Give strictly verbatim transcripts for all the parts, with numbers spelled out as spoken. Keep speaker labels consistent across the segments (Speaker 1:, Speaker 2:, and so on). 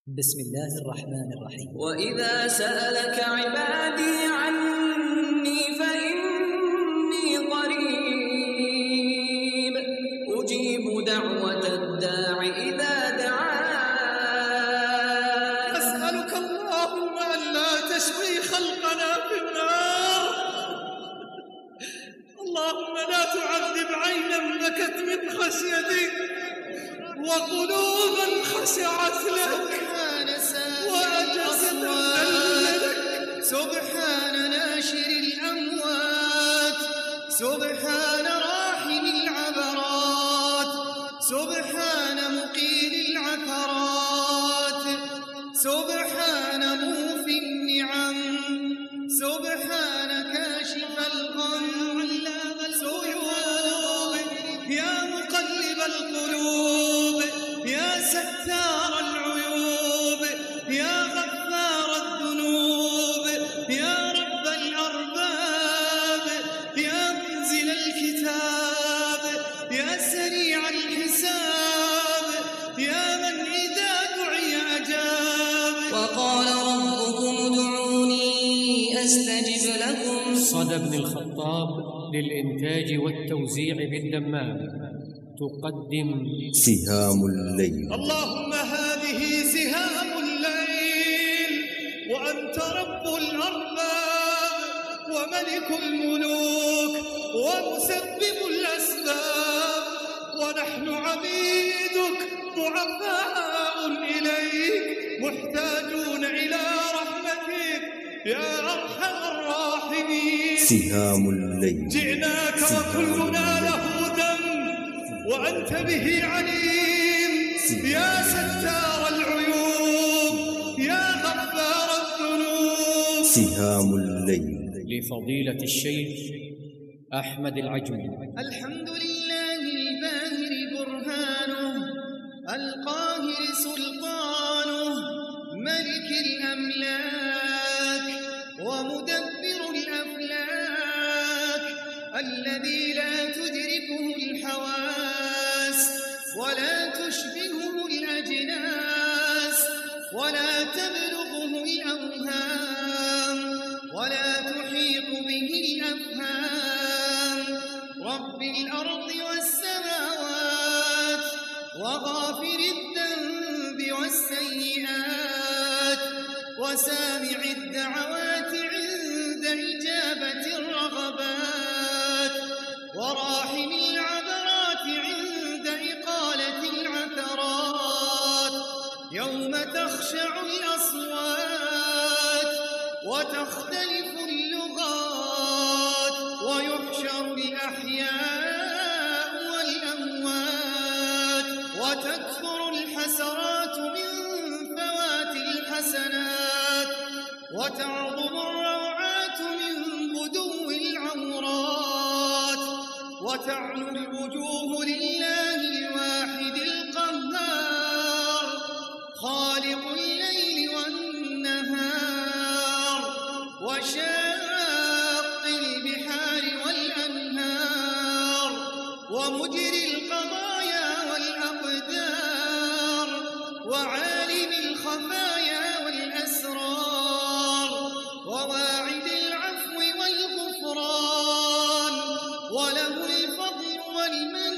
Speaker 1: بسم الله الرحمن الرحيم.
Speaker 2: وإذا سألك عبادي عني فإني قريب أجيب دعوة الداع إذا دعان.
Speaker 3: أسألك اللهم أن لا تشوي خلقنا في النار، اللهم لا تعذب عينا بكت من خشيتك وقلوبا خشعت لك وأجسدا ذللك.
Speaker 4: سبحان ناشر الأموات، سبحان راحم العبرات، سبحان مقيل العثرات، سبحان موفي النعم، سبحان كاشف الغم، سيوب يا مقلب القلوب، يا ستار العيوب، يا غفار الذنوب، يا رب الأرباب، يا منزل الكتاب، يا سريع الحساب، يا من إذا دعي أجاب.
Speaker 2: وقال ربكم ادعوني أستجب لكم.
Speaker 5: صدى بن الخطاب للإنتاج والتوزيع بالدمام تقدم
Speaker 6: سهام الليل.
Speaker 3: اللهم هذه سهام الليل وأنت رب الأرباب وملك الملوك ومسبب الأسباب، ونحن عبيدك ضعفاء إليك محتاجون إلى رحمتك يا أرحم الراحمين.
Speaker 6: سهام الليل.
Speaker 3: جئناك وكلنا له ذنب وأنت به عليم، يا ستار العيوب، يا غفار الذنوب.
Speaker 6: سهام الليل
Speaker 5: لفضيلة الشيخ أحمد العجمي.
Speaker 4: الحمد لله الباهر برهانه، القاهر سلطانه، ملك الأملاك ومدبر الأفلاك، الذي لا تدركه الحواس ولا تشبهه الأجناس ولا تبلغه الأوهام ولا تحيط به الأفهام. رب الأرض والسماوات وغافر الذنب والسيئات وسامع الدعوات عند إجابة الرغبات وراحم العبرات عند إقالة العثرات. يوم تخشع الأصوات وتختلف اللغات ويحشر الأحياء والأموات وتكثر الحسرات من فوات الحسنات وتعظم الروعات من بدو العورات وتعلو الوجوه لله الواحد القهار خالق الليل والنهار وشاق البحار والأنهار ومجري القضايا والأقدار وعالم الخفايا والأسرار وواعد العفو والغفران، وله الفضل والمن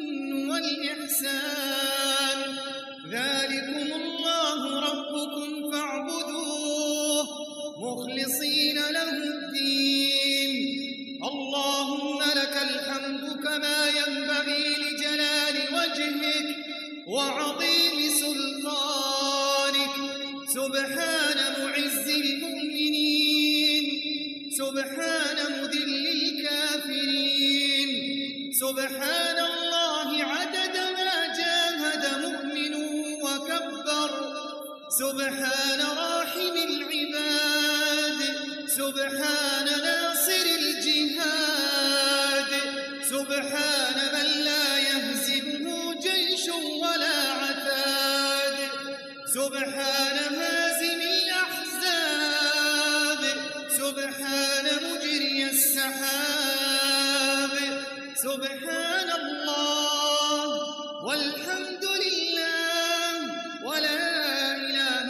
Speaker 4: والإحسان. ذلكم الله ربكم فاعبدوه مخلصين له الدين. اللهم لك الحمد كما ينبغي لجلال وجهك وعظيم سلطانك. سبحان معز المؤمنين، سبحان مذل الكافرين، سبحان الله عدد ما جاهد مؤمن وكبر، سبحان راحم العباد، سبحان ناصر الجهاد، سبحان من لا يهزمه جيش ولا عتاد، سبحان هازم الأحزاب، سبحان مجري السحاب. سبحان الله والحمد لله ولا إله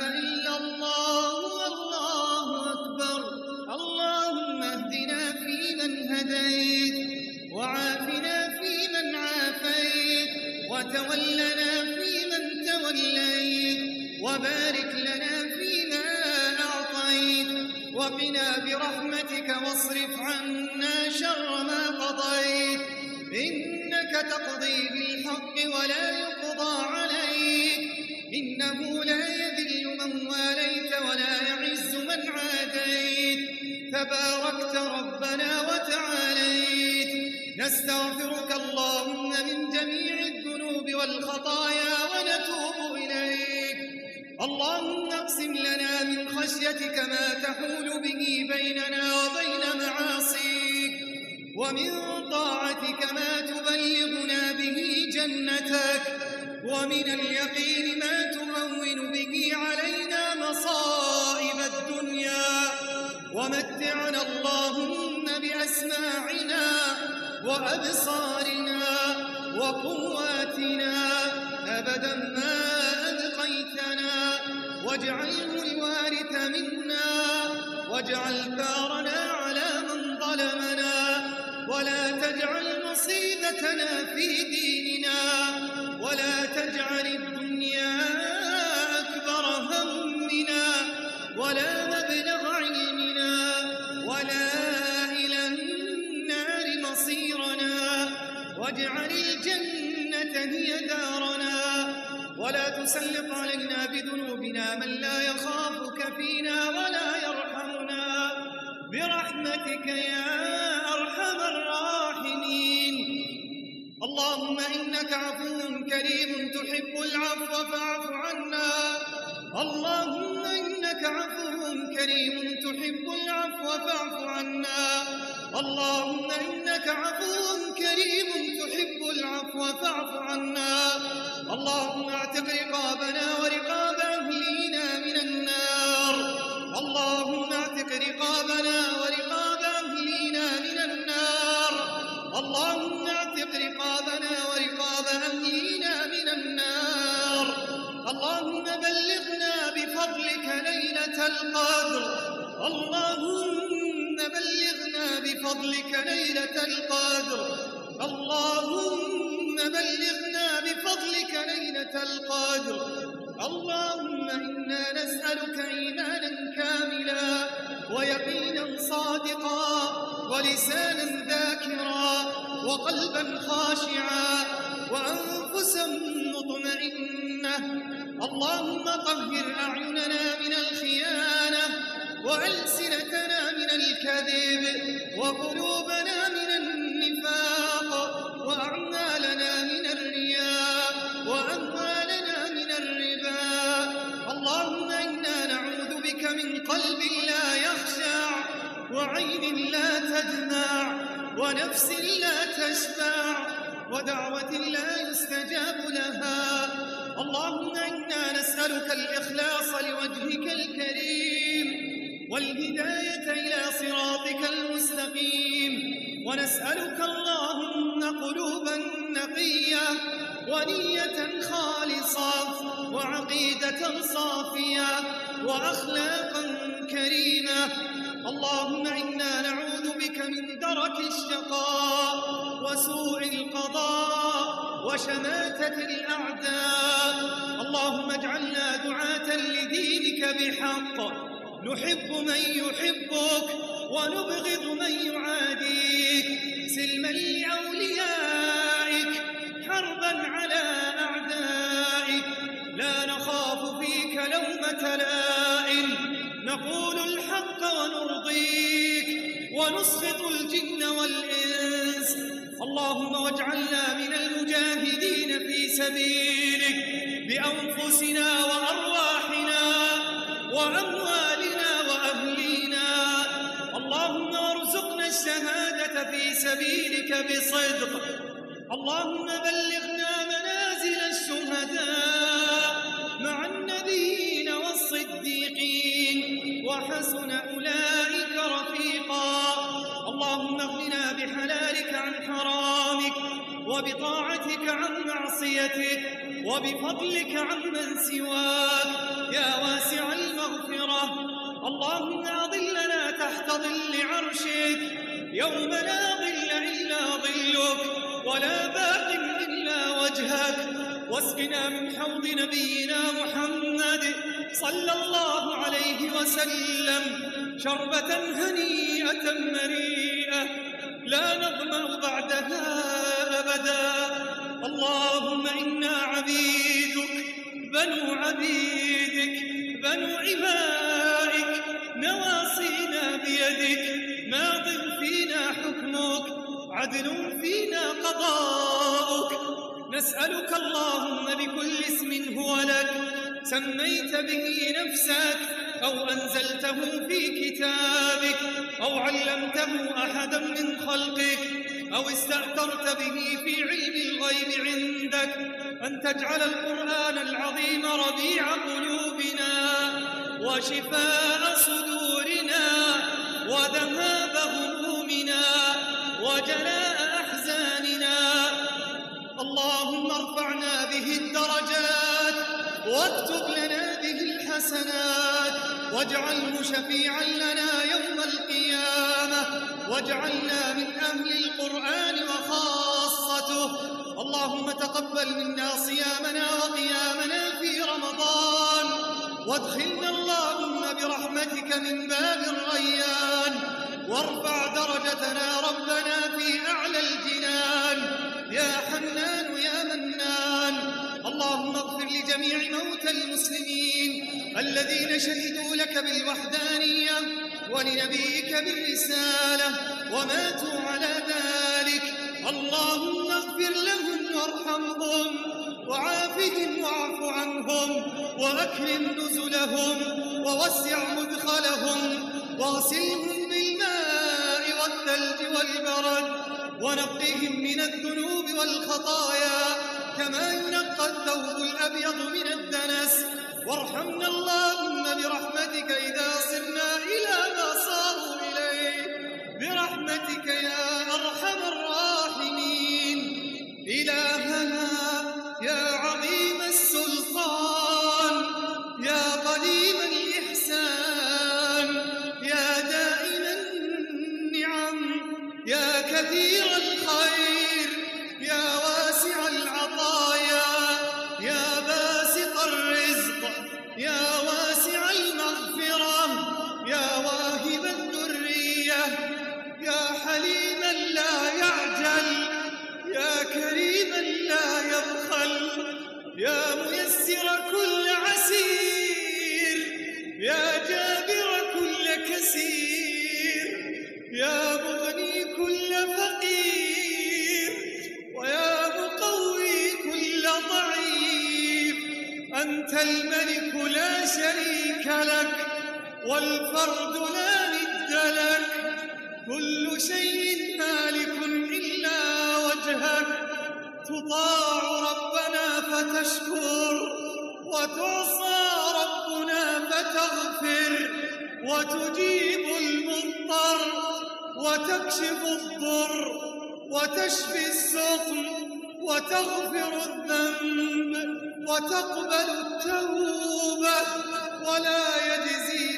Speaker 4: وبارك لنا فيما أعطيت وقنا برحمتك واصرف عنا شر ما قضيت إنك تقضي بالحق ولا يقضى عليك إنه لا يذل من واليت ولا يعز من عاديت تباركت ربنا وتعاليت نستغفرك اللهم من جميع الذنوب والخطايا ونتوب إليك اللهم اقسم لنا من خشيتك ما تحول به بيننا وبين معاصيك ومن طاعتك ما تبلغنا به جنتك ومن اليقين ما تهون به علينا مصائب الدنيا ومتعنا اللهم بأسماعنا وأبصارنا وقواتنا أبدا ما أبقيتنا واجعله الوارث منا واجعل ثارنا على من ظلمنا ولا تجعل مصيبتنا في ديننا ولا تجعل الدنيا أكبر همنا ولا مبلغ علمنا ولا إلى النار مصيرنا واجعل الجنة هي دارنا ولا تسلط علينا بذنوبنا من لا يخافك فينا ولا يرحمنا برحمتك يا أرحم الراحمين اللهم إنك عفو كريم تحب العفو فاعف عنا اللهم إنك عفو كريم تحب العفو فاعف عنا اللهم إنك عفو كريم تحب العفو فاعف عنا اللهم اعتق رقابنا ورقاب أهلينا من النار اللهم اعتق رقابنا ورقاب أهلينا من النار اللهم اعتق رقابنا ورقاب أهلينا من النار اللهم بلغنا بفضلك ليلة القدر اللهم بلغنا بفضلك ليلة القدر اللهم بلغنا بفضلك ليلة القدر اللهم إنا نسألك إيمانا كاملا ويقينا صادقا ولسانا ذاكرا وقلبا خاشعا وأنفسا مطمئنة اللهم طهر أعيننا من الخيانة وألسنتنا من الكذب وقلوبنا من النفاق وأعمالنا من الرياء وأموالنا من الربا اللهم إنا نعوذ بك من قلب لا يخشع وعين لا تدمع ونفس لا تشبع ودعوة لا يستجاب لها اللهم إنا نسألك الإخلاص لوجهك الكريم والهداية إلى صراطك المستقيم ونسألك اللهم قلوبا نقية ونية خالصة وعقيدة صافية وأخلاقا كريمة اللهم إنا نعوذ بك من درك الشقاء وسوء القضاء وشماتة الأعداء اللهم اجعلنا دعاة لدينك بحق نحب من يحبك ونبغض من يعاديك سلما لأوليائك حربا على أعدائك لا نخاف فيك لومة لائم نقول الحق ونرضيك ونسخط الجن والإنس اللهم واجعلنا من المجاهدين في سبيلك بأنفسنا وأرواحنا وأموالنا وأهلينا اللهم ارزقنا الشهادة في سبيلك بصدق اللهم بلغنا منازل الشهداء مع النبيين والصديقين وحسن أولئك رفيقا اللهم اغننا بحلالك عن حرامك وبطاعتك عن معصيتك وبفضلك عمن سواك يا واسع المغفرة اللهم أظلنا تحت ظل عرشك يوم لا ظل إلا ظلك ولا باق إلا وجهك واسقنا من حوض نبينا محمد
Speaker 3: صلى الله عليه وسلم شربة هنيئة مريئة لا نظمأ بعدها أبدا. اللهم إنا عبيدك بنو عبيدك بنو عبائك نواصينا بيدك ماض فينا حكمك عدل فينا قضاؤك. نسألك اللهم بكل اسم هو لك سميت به نفسك أو أنزلته في كتابك أو علمته أحدا من خلقك أو استأثرت به في علم الغيب عندك أن تجعل القرآن العظيم ربيع قلوبنا وشفاء صدورنا وذهاب همومنا وجلاء أحزاننا. اللهم ارفعنا به الدرجات واكتب لنا به الحسنات واجعله شفيعا لنا يوم القيامة واجعلنا من أهل القرآن وخاصته. اللهم تقبل منا صيامنا وقيامنا في رمضان وادخلنا اللهم برحمتك من باب الريان وارفع درجتنا ربنا في أعلى الجنان يا حنان يا منان. اللهم اغفر لجميع موتى المسلمين الذين شهدوا لك بالوحدانية ولنبيك بالرسالة وماتوا على ذلك. اللهم اغفر لهم وارحمهم وعافهم واعف عنهم وأكرم نزلهم ووسع مدخلهم واغسلهم بالماء والثلج والبرد ونقهم من الذنوب والخطايا كما ينقى الثوب الأبيض من الدنس. وارحمنا اللهم برحمتك إذا صرنا إلى ما صاروا إليه برحمتك يا أرحم الراحمين. إلهنا يا عظيم السلطان يا قديم الإحسان يا دائم النعم يا كثير الخير يا واسع العطايا يا باسط الرزق يا واسع المغفرة يا واهب الذرية يا حليما لا يعجل يا كريما لا يبخل يا ميسر كل عسير يا جابر كل كسير يا مغني كل فقير ويا مقوي كل ضعيف. أنت الملك لا شريك لك والفرد لا ند لك كل شيء هالك إلا وجهك. تطاع ربنا فتشكر وتعصى ربنا فتغفر وتجيب المضطر وتكشف الضر وتشفي السقم وتغفر الذنب وتقبل التوبة ولا يجزي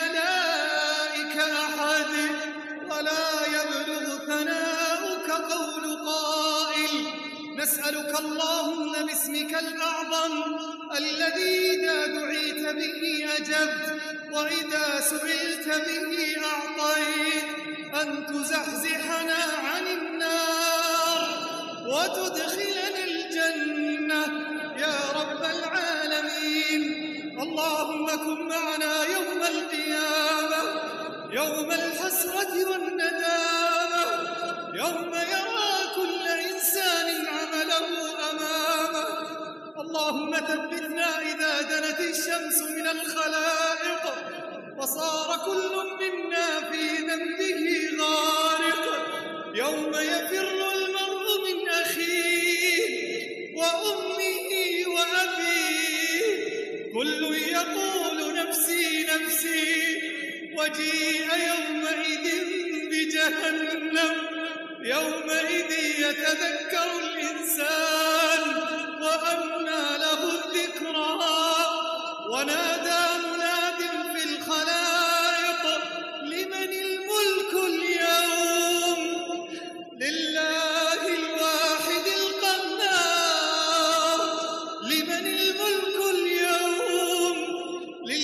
Speaker 3: بآلائك أحد ولا يبلغ ثناؤك قول قائل. نسألك اللهم باسمك الأعظم الذي إذا دعيت به أجبت وإذا سئلت به أعطيت أن تزحزحنا عن النار وتدخلنا الجنة يا رب العالمين. اللهم كن معنا يوم القيامة يوم الحسرة والندامة يوم يرى كل إنسان عمله أمامه. اللهم ثبتنا إذا دنت الشمس من الخلائق وصار كل منا في ذنبه غارق يوم يفر المرء من أخيه وأمه وأبيه كل يقول نفسي نفسي وجيء يومئذ بجهنم يومئذ يتذكر الإنسان وأنى له الذكرى ونادى مناد في الخلائق لمن الملك اليوم لله الواحد القهار لمن الملك اليوم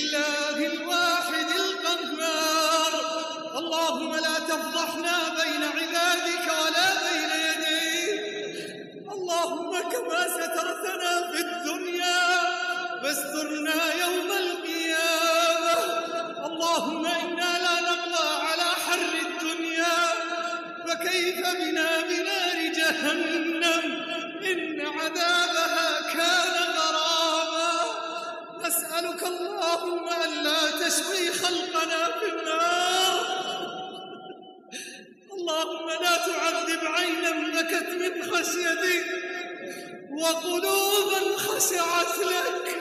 Speaker 3: تشوي خلقنا في النار. اللهم لا تعذب عينا بكت من خشيتك وقلوبا خشعت لك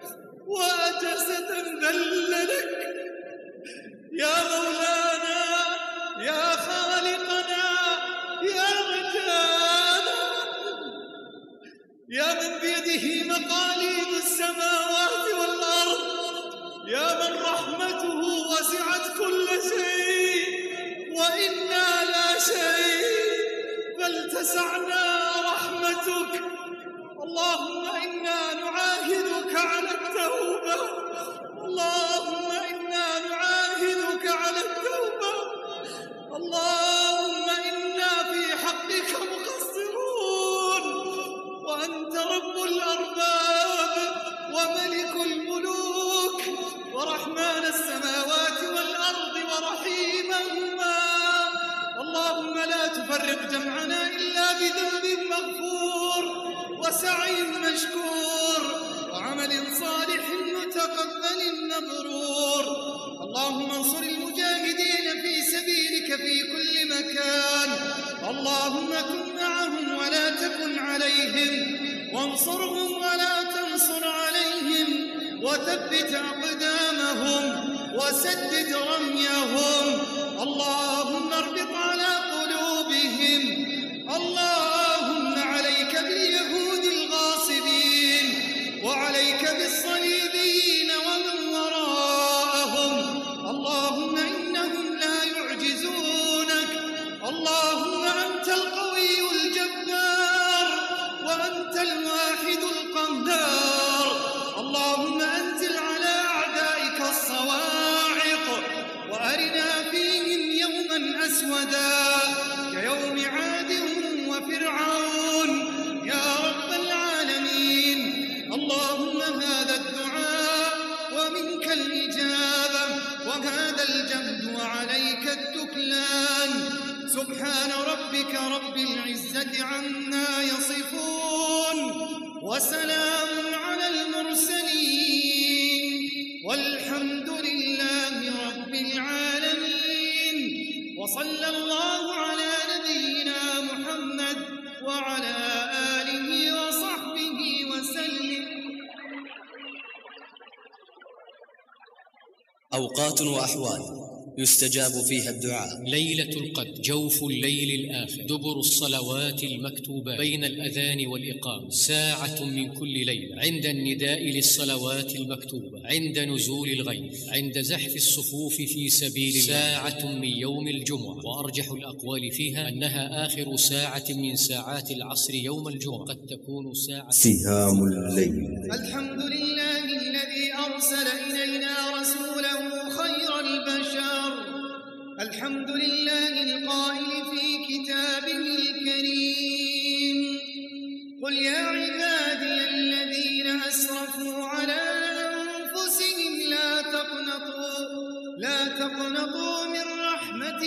Speaker 3: وجسدا ذل لك. يا مولانا يا خالقنا يا رجانا، يا من بيده مقاليد السماوات والأرض، يا من رحمته وسعت كل شيء وإنا لا شيء بل تسعنا رحمتك. اللهم إنا نعاهدك على التوبة، اللهم إنا نعاهدك على التوبة. اللهم إنا في حقك مقصرون، وأنت رب الأرباب وملك الملوك ورحمن السماوات والأرض ورحيمهما. اللهم لا تفرق جمعنا إلا بذنب مغفور وسعي مشكور وعمل صالح متقبل مبرور. اللهم انصر المجاهدين في سبيلك في كل مكان. اللهم كن معهم ولا تكن عليهم، وانصرهم ولا تنصر عليهم، وثبت أقدامهم وسدد رميهم. اللهم اربط على قلوبهم. اللهم عليك باليهود الغاصبين، وعليك بالصليبيين ومن وراءهم. اللهم إنهم لا يعجزونك. اللهم أنت القوي الجبار، وأنت الواحد القهار. اللهم أنزل على أعدائك الصواعق، وأرنا فيهم يوما أسودا كيوم عاد وفرعون يا رب العالمين. اللهم هذا الدعاء ومنك الإجابة، وهذا الجهد وعليك التكلان. سبحان ربك رب العزة عما يصفون، وسلام على المرسلين، والحمد لله رب العالمين. وصلى الله على نبينا محمد وعلى آله وصحبه وسلم.
Speaker 1: أوقات وأحوال يستجاب فيها الدعاء.
Speaker 5: ليلة القدر، جوف الليل الآخر، دبر الصلوات المكتوبة بين الأذان والإقامة، ساعة من كل ليلة، عند النداء للصلوات المكتوبة، عند نزول الغيث، عند زحف الصفوف في سبيل الله، ساعة من يوم الجمعة. وأرجح الأقوال فيها أنها آخر ساعة من ساعات العصر يوم الجمعة، قد تكون ساعة
Speaker 6: سهام الليل.
Speaker 4: الحمد لله الذي أرسل إلينا رسوله خير البشر. الحمد لله القائل في كتابه الكريم: قل يا عبادي الذين أسرفوا على أنفسهم لا تقنطوا لا تقنطوا من رحمة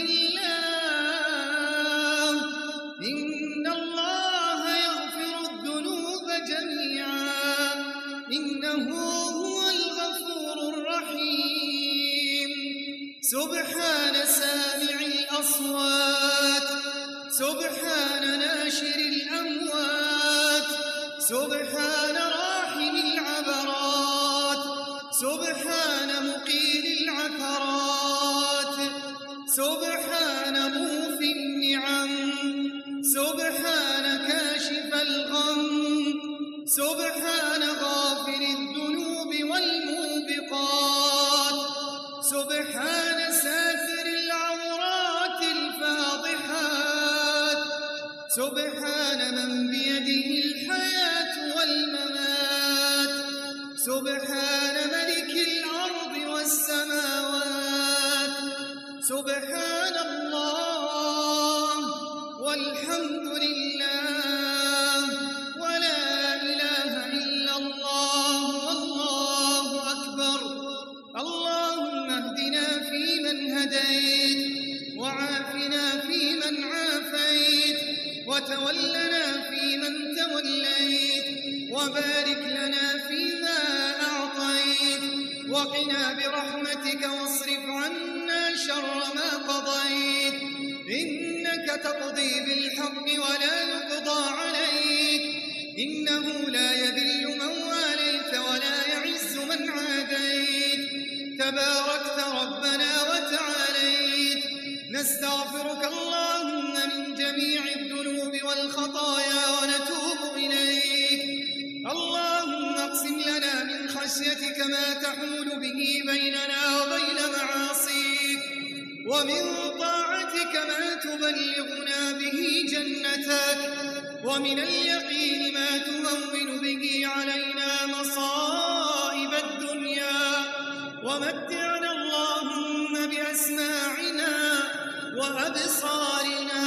Speaker 4: الله، إن الله يغفر الذنوب جميعا، إنه هو الغفور الرحيم. سبحان سامع الأصوات، سبحان ناشر الأموات، سبحان راحم العبرات، سبحان مقيل العثرات، سبحان موفي النعم، سبحان كاشف الغم، سبحان غافر الذنوب والموبقات، سبحان ساتر العورات الفاضحات، سبحان من بيده الحياة والممات، سبحان ملك الأرض والسماوات. سبحان الله والحمد لله ولا إله إلا الله والله أكبر. اللهم اهدنا فيمن هديت، وعافنا فيمن عافيت، وتولنا فيمن توليت، وبارك لنا فيما أعطيت، وقنا برحمتك واصرف عنا شر ما قضيت، إنك تقضي بالحق ولا يقضى عليك، إنه لا يذل من واليت ولا يعز من عاديت، تباركت ربنا وتعاليت. نستغفرك اللهم من جميع الذنوب والخطايا ونتوب إليك. اللهم اقسم لنا من خشيتك ما تحول به بيننا وبين معاصيك، ومن طاعتك ما تبلغنا به جنتك، ومن اليقين ما تهون به علينا مصائب الدنيا، ومتعنا اللهم بأسماعنا وأبصارنا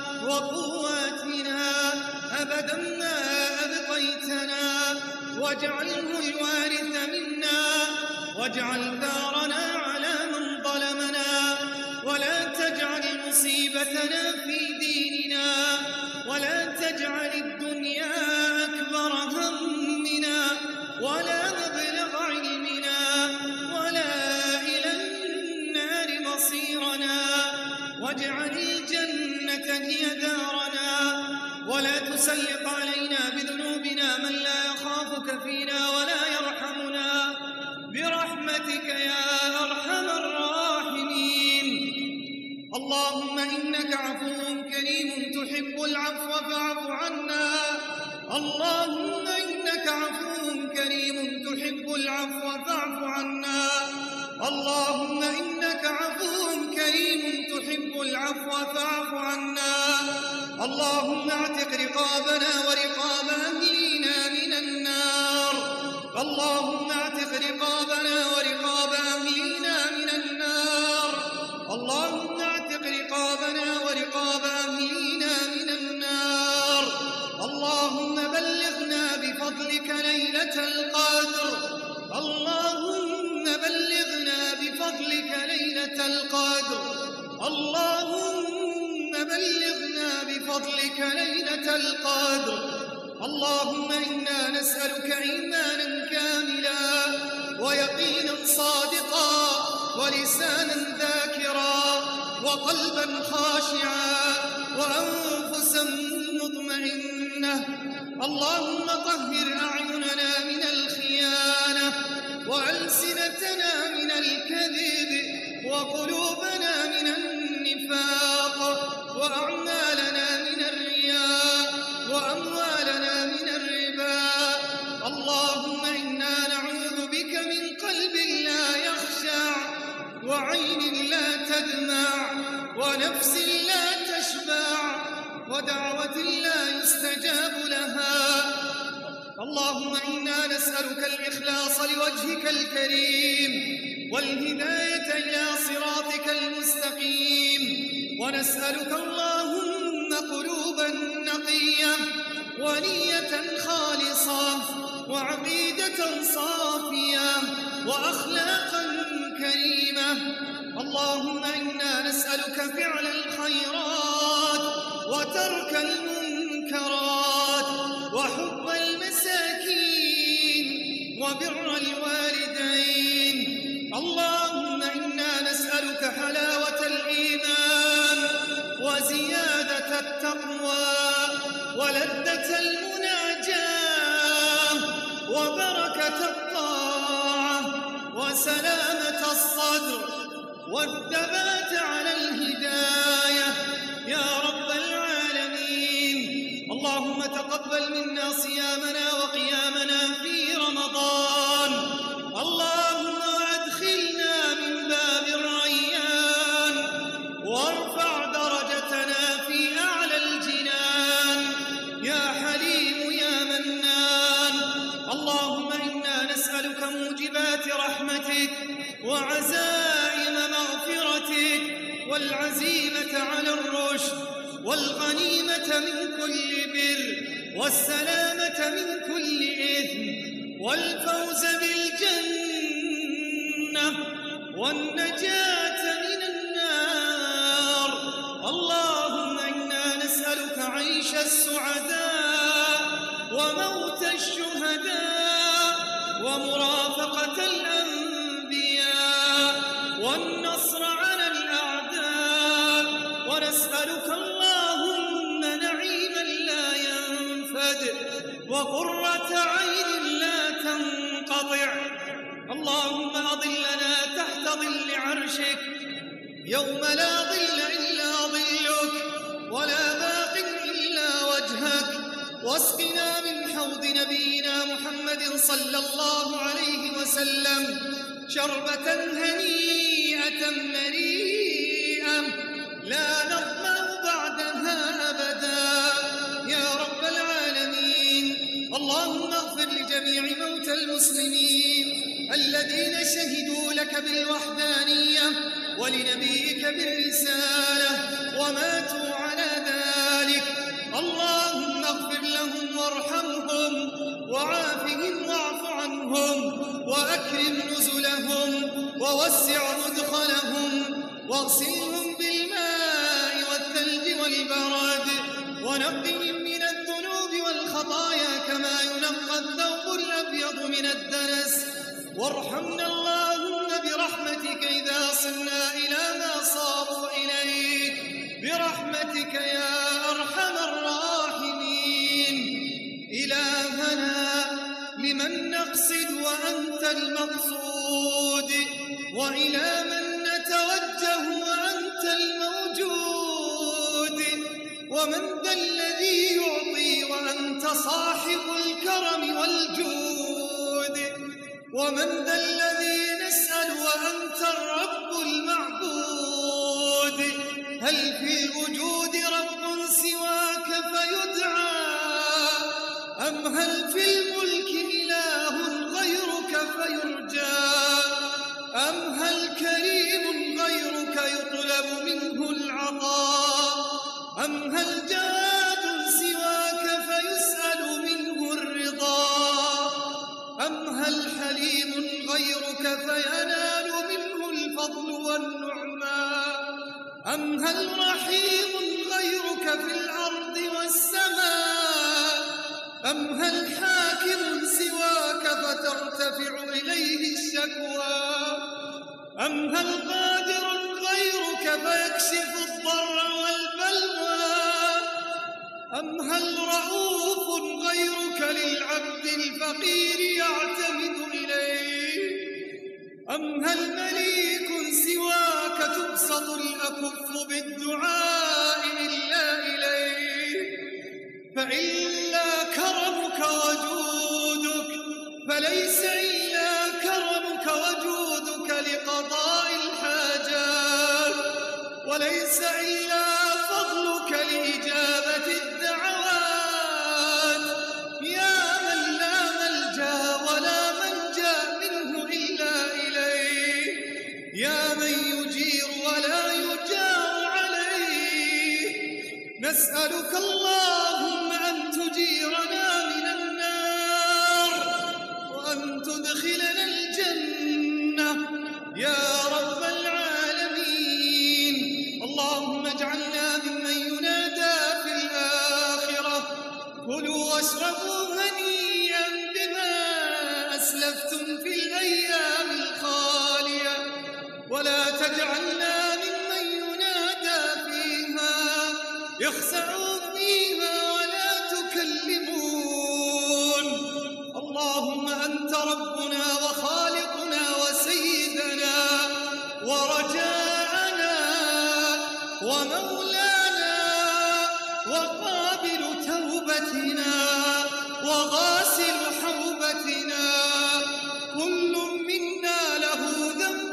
Speaker 4: وقواتنا أبدا ما أبقيتنا، واجعله الوارث منا، واجعل ثارنا على من ظلمنا، ولا تجعل مصيبتنا في ديننا، ولا تجعل الدنيا أكبر همنا ولا مبلغ علمنا ولا إلى النار مصيرنا، واجعل الجنة هي دارنا، ولا تسلط علينا بذنوبنا من لا يخافك فينا ولا يرحمنا، برحمتك يا أرحم الراحمين. اللهم إنك عفو كريم تحب العفو فاعف عنا، اللهم إنك عفو كريم تحب العفو فاعف عنا، اللهم إنك عفو كريم تحب العفو فاعف عنا. اللهم اعتق رقابنا ورقاب أهلنا من النار، اللهم اعتق رقابنا ورقاب أهلنا من النار، اللهم اعتق رقابنا ورقاب أهلنا من النار. اللهم بلغنا بفضلك ليلة القدر، اللهم بلغنا بفضلك ليلة القدر، اللهم بلغنا بفضلك ليلة القدر. اللهم إنا نسألك إيمانا كاملا ويقينا صادقا ولسانا ذاكرا وقلبا خاشعا وأنفسا مطمئنة. اللهم طهر أعيننا من الخيانة وألسنتنا من الكذب وقلوبنا من النفاق وأعمالنا من الرياء وأموالنا من الربا. اللهم إنا نعوذ بك من قلب لا يخشع وعين لا تدمع ونفس لا تشبع ودعوة لا يستجاب لها. اللهم إنا نسألك الإخلاص لوجهك الكريم والهداية إلى صراطك المستقيم، ونسألك اللهم قلوبا نقية ونية خالصة وعقيدة صافية وأخلاقا كريمة. اللهم إنا نسألك فعل الخيرات وترك المنكرات وحب المساكين وبر الوالدين. اللهم إنا نسألك حلاوة الإيمان وزيادة التقوى ولذة المناجاة وبركة الطاعة وسلامة الصدر والثبات على الهداية يا رب العالمين. اللهم تقبل منا صيامنا وقيامنا في رمضان، اللهم أدخلنا من باب الريان وارفع درجتنا في أعلى الجنان يا حليم يا منان. اللهم إنا نسألك موجبات رحمتك وعزائم مغفرتك والعزيمة على الرشد والغنيمة من كل بر والسلامة من كل إثم والفوز بالجنة والنجاة من النار. اللهم إنا نسألك عيش السعداء وموت الشهداء ومرافقة الأنبياء عرشك يوم لا ظل إلا ظلك ولا باق إلا وجهك، واسقنا من حوض نبينا محمد صلى الله عليه وسلم شربة هنيئة مريئة لا نظمأ بعدها أبدا يا رب العالمين. اللهم اغفر لجميع موتى المسلمين الذين شهدوا لك بالوحدانية ولنبيك بالرسالة وماتوا على ذلك. اللهم اغفر لهم وارحمهم وعافهم واعف عنهم وأكرم نزلهم ووسع مدخلهم واغسلهم بالماء والثلج والبرد ونقهم من الذنوب والخطايا كما ينقى الثوب الأبيض من الدنس. وارحمنا اللهم برحمتك إذا صرنا إلى ما صاروا إليه برحمتك يا أرحم الراحمين. إلهنا لمن نقصد وأنت المقصود، وإلى من نتوجه وأنت الموجود، ومن ذا الذي يعطي وأنت صاحب الكرم والجود، ومن ذا الذي نسأل وأنت الرب المعبود. هل في الوجود رب سواك فيدعى، أم هل في الملك إله غيرك فيرجى، أم هل كريم غيرك يطلب منه العطاء، أم هل جاد سواك فيسأل منه الرضا، أم هل حليم غيرك فينال منه الفضل والنعماء، أم هل رحيم غيرك في الأرض والسماء، أم هل حاكم سواك فترتفع إليه الشكوى، أم هل قادر غيرك فيكشف الضر والبلوى، أم هل رؤوف غيرك للعبد الفقير يعتمد إليه، أم هل مليك سواك تبسط الأكف بالدعاء إلا إليه. فإلا كرمك وجودك فليس إلا كرمك وجودك لقضاء الحاجات، وليس إلا فضلك لإجابة الدعوات. يا من لا ملجأ ولا منجا منه إلا إليه، يا من يجير ولا يجار عليه، نسألك اللهم أن تجيرنا من النار وأن تدخلنا الجنة يا رب العالمين. اللهم اجعلنا ممن ينادى في الآخرة كلوا واشربوا هنيئا بما أسلفتم في الأيام الخالية، ولا تجعلنا ممن ينادى فيها يخسعون فيها ولا تكلمون. اللهم أنت ربنا وخالقنا وسيدنا ورجاءنا ومولانا وقابل توبتنا وغاسل حوبتنا. كل منا له ذنب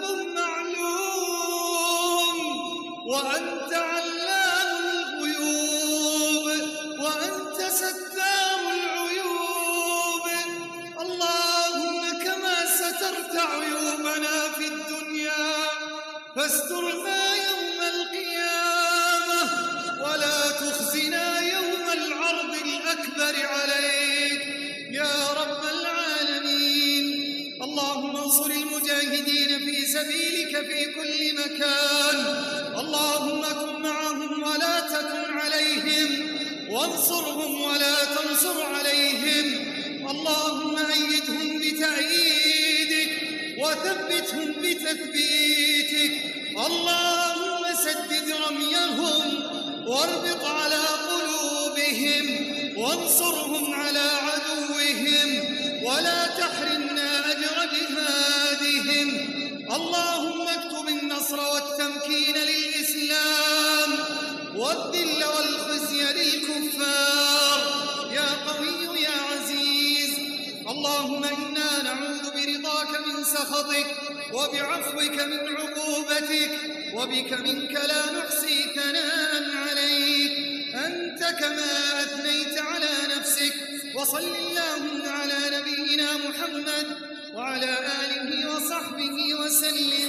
Speaker 4: معلوم، وأنت علام الغيوب، وأنت ستار العيوب. اللهم كما سترت عيوبنا في الدنيا فاسترنا يوم القيامة، ولا تخزنا يوم العرض الأكبر عليك يا رب العالمين. اللهم انصر المجاهدين في سبيلك في كل مكان. اللهم كن معهم ولا تكن عليهم، وانصرهم ولا تنصر عليهم. اللهم أيدهم بتأييدك وثبتهم بتثبيتك. اللهم سدد رميهم واربط على قلوبهم وانصرهم على عدوهم، ولا تحرمنا أجر جهادهم. اللهم اكتب النصر والتمكين للإسلام والذل والخزي للكفار يا قوي يا عزيز. اللهم إنا نعوذ برضاك من سخطك وبعفوك من عقوبتك وبك منك لا نحصي ثناء عليك أنت كما أثنيت على نفسك. وصل اللهم على نبينا محمد وعلى آله وصحبه وسلم.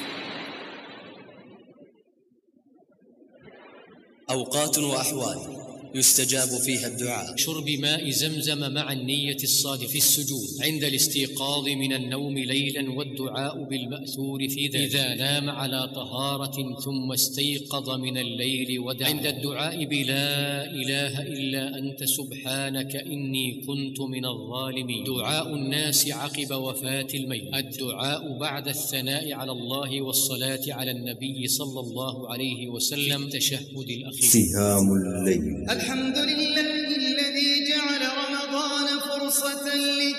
Speaker 1: أوقات وأحوال يستجاب فيها الدعاء.
Speaker 5: شرب ماء زمزم مع النية الصادقة في السجود، عند الاستيقاظ من النوم ليلا والدعاء بالمأثور في ذلك، إذا نام على طهارة ثم استيقظ من الليل ودعا، عند الدعاء بلا إله إلا أنت سبحانك إني كنت من الظالمين، دعاء الناس عقب وفاة الميت، الدعاء بعد الثناء على الله والصلاة على النبي صلى الله عليه وسلم، التشهد الأخير.
Speaker 6: سهام الليل.
Speaker 4: الحمد لله الذي جعل رمضان فرصة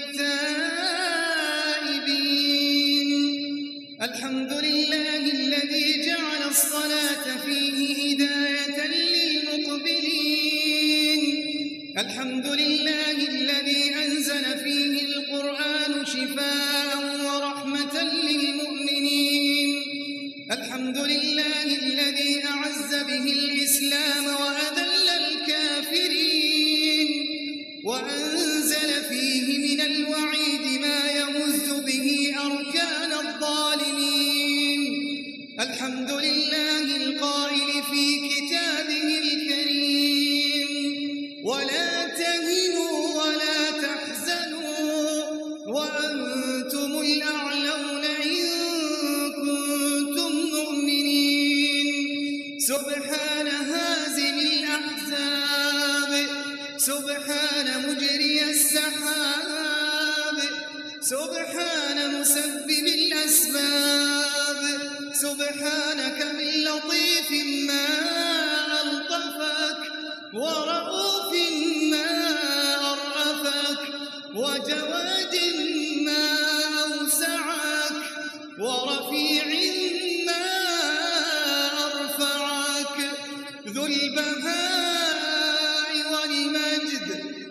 Speaker 4: للتائبين. الحمد لله الذي جعل الصلاة فيه هداية للمقبلين. الحمد لله الذي أنزل فيه القرآن شفاء ورحمة للمؤمنين. الحمد لله الذي أعز به الإسلام وأذل الكافرين وأنزل فيه من الوعيد ما يمز به أركان الظالمين. الحمد لله القائل في كتابه الكريم ولا تهنوا ولا تحزنوا وأنتم الأعلون إن كنتم مؤمنين. سبحان هازم الأحزاب سبحان مجري السحاب سبحان مسبب الأسباب سبحانك من لطيف ما ألطفك ورؤوف ما أرأفك وجواد ما أوسعك ورفيع ما أرفعك ذو البهاء والمجد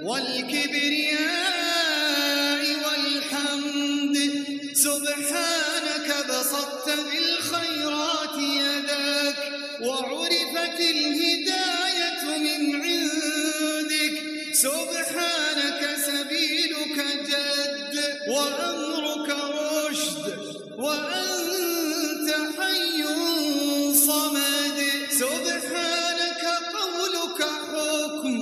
Speaker 4: والكبرياء والحمد. سبحانك بسطت بالخيرات يداك وعرفت الهداية من عندك. سبحانك سبيلك جد وأمرك رشد وأنت حي صمد. سبحانك قولك حكم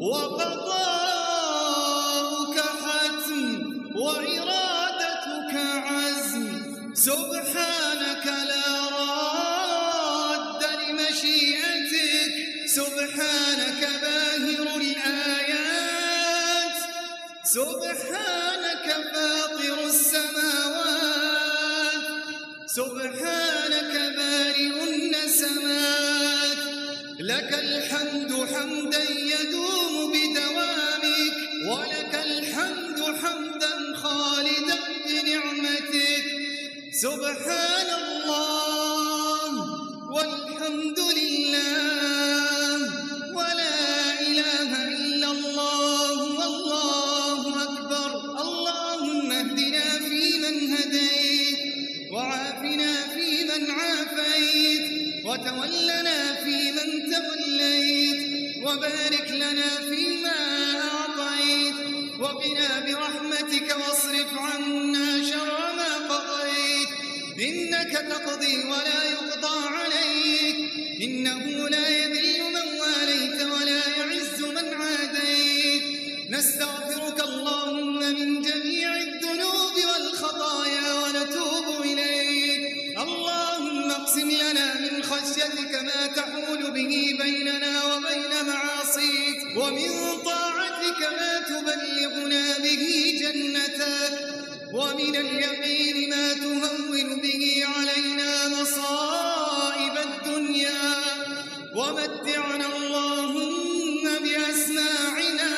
Speaker 4: وقضاؤك حتم وإرادتك عزم. سبحانك لا راد لمشيئتك. سبحانك باهر الآيات سبحانك فاطر السماوات سبحانك بارئ النسمات. لك الحمد حمدا يدوم بدوامك ولك الحمد حمدا خالدا بنعمتك. سبحان الله والحمد لله ولا إله إلا الله والله أكبر. اللهم اهدنا فيمن هديت وعافنا فيمن عافيت وتولنا فيمن توليت وبارك لنا فيما أعطيت وقنا برحمتك واصرف عنا شر ما قضيت. إنك تقضي ولا يقضى عليك إنه لا يذل من واليت ولا يعز من عاديت. نستغفرك اللهم من جميع الذنوب والخطايا ونتوب إليك. اللهم اقسم لنا من خشيتك ما تحول به بيننا وبين معاصيك ومن طاعتك ما تبلغنا به جنتك ومن اليقين ما تهون به علينا مصائب الدنيا ومتعنا اللهم بأسماعنا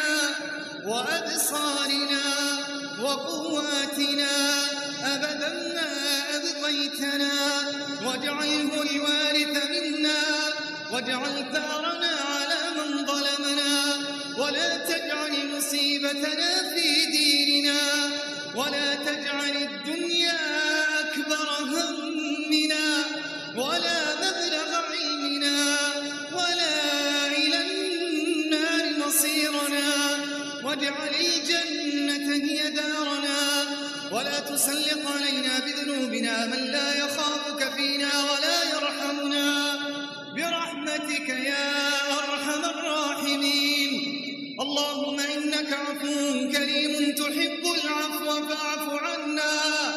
Speaker 4: وأبصارنا وقواتنا أبدا ما أبقيتنا ألزمتنا واجعله الوارث منا واجعل ثأرنا على من ظلمنا ولا تجعل مصيبتنا في ديننا ولا تجعل الدنيا أكبر همنا ولا مبلغ علمنا ولا إلى النار مصيرنا واجعل الجنة هي دارنا ولا تسلط علينا بذنوبنا من لا يخافك فينا ولا يرحمنا برحمتك يا أرحم الراحمين. اللهم إنك عفو كريم تحب العفو فاعف عنا.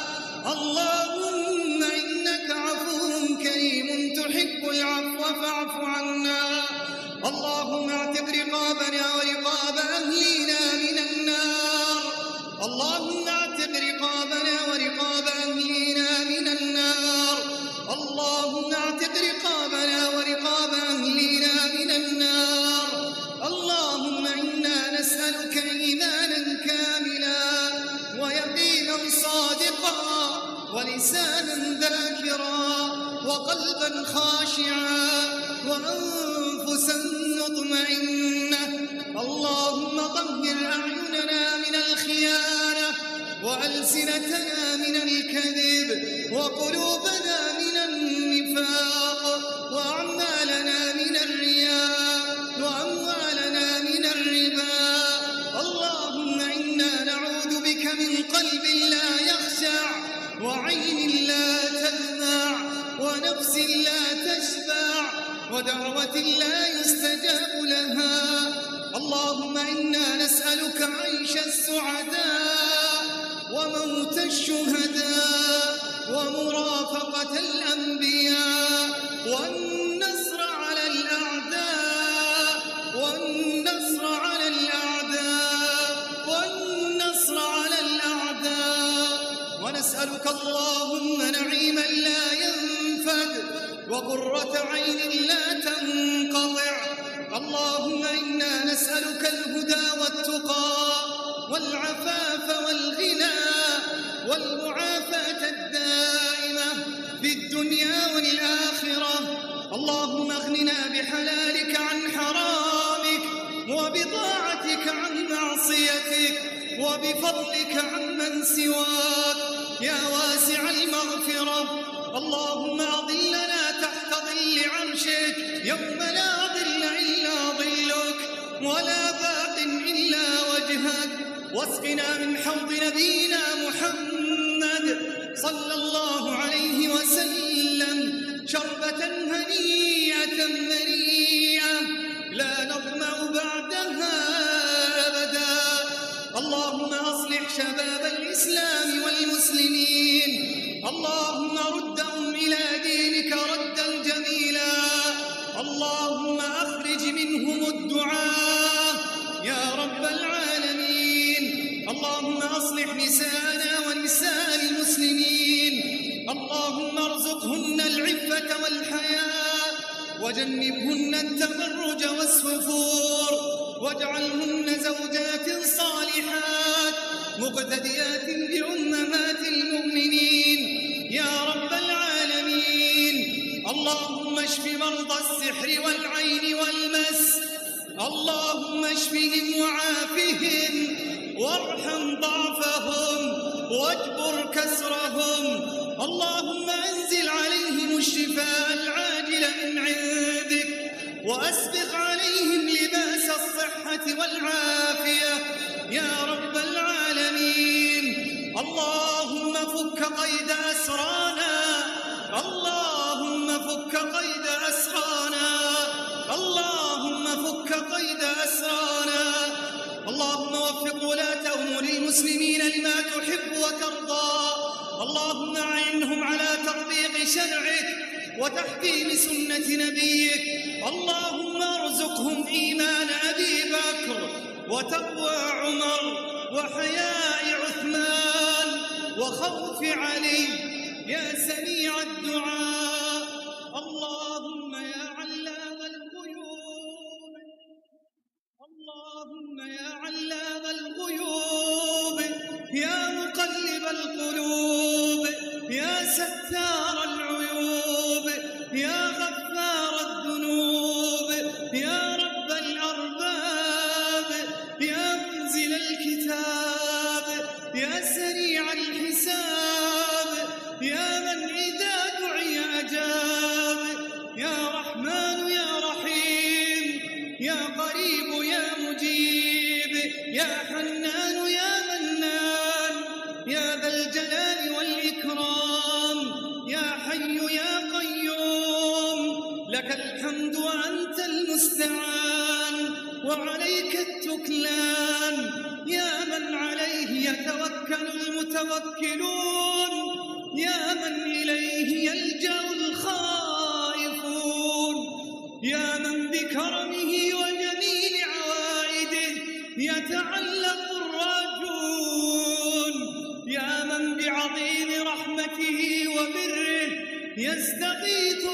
Speaker 4: اللهم إنك عفو كريم تحب العفو فاعف عنا. اللهم اعتق رقابنا ورقاب أهلنا من النار. اللهم اعتق رقابنا ورقاب أهلنا من النار. اللهم اعتق رقابنا ورقاب أهلنا من النار. اللهم إنا نسألك إيمانا كاملا ويقينا صادقا ولسانا ذاكرا وقلبا خاشعا وأنفسا مطمئنة. اللهم طهر أعيننا من الخيانة وألسنتنا من الكذب وقلوبنا من النفاق وأعمالنا من الرياء وأموالنا من الربا. اللهم إنا نعوذ بك من قلب لا يخشع وعين لا تدمع ونفس لا تشبع ودعوة لا يستجاب لها. اللهم إنا نسألك عيش السعداء وموت الشهداء ومرافقة الأنبياء والنصر على الأعداء والنصر على الأعداء والنصر على الأعداء. ونسألك اللهم نعيما لا ينفد وقرة عين لا تنقطع. اللهم إنا نسألك الهدى والتقى والعفاف والغنى والمعافاة الدائمة في الدنيا والآخرة. اللهم اغننا بحلالك عن حرامك وبطاعتك عن معصيتك وبفضلك عن من سواك يا واسع المغفرة. اللهم أظلنا تحت ظل عرشك يوم لا ظل إلا ظلك ولا باق إلا وجهك. واسقنا من حوض نبينا محمد صلى الله عليه وسلم شربة هنيئة مريئة لا نظمأ بعدها أبدا. اللهم أصلح شباب الإسلام والمسلمين. اللهم ردهم إلى دينك ردا جميلا. اللهم أخرج منهم الدعاء يا رب العالمين. اللهم أصلح نساءنا ونساء المسلمين. اللهم ارزقهن العفة والحياء وجنبهن التبرج والسفور واجعلهن زوجات صالحات مقتديات بأمهات المؤمنين يا رب العالمين. اللهم اشف مرضى السحر والعين والمس. اللهم اشفهم وعافهم وارحم ضعفهم واجبر كسرهم. اللهم انزل عليهم الشفاء العاجل من عندك واسبغ عليهم لباس الصحة والعافية يا رب العالمين. اللهم فك قيد أسرانا. اللهم فك قيد أسرانا. اللهم فك قيد أسرانا. اللهم وفق ولاة أمور المسلمين لما تحب وترضى. اللهم أعنهم على تطبيق شرعك وتحكيم سنة نبيك. اللهم ارزقهم إيمان أبي بكر وتقوى عمر وحياء عثمان وخوف علي يا سميع الدعاء. اللهم يا علام الغيوب. اللهم يا علام الغيوب يا مقلب القلوب يا ستار مجاب، يا رحمن يا رحيم، يا قريب يا مجيب، يا حنان يا منان، يا ذا الجلال والإكرام، يا حي يا قيوم، لك الحمد وأنت المستعان وعليك التكلان، يا من عليه يتوكل المتوكلون، يا من إليه يلجأ الخائفون، يا من بكرمه وجميل عوائده يتعلق الراجون، يا من بعظيم رحمته وبره يستغيث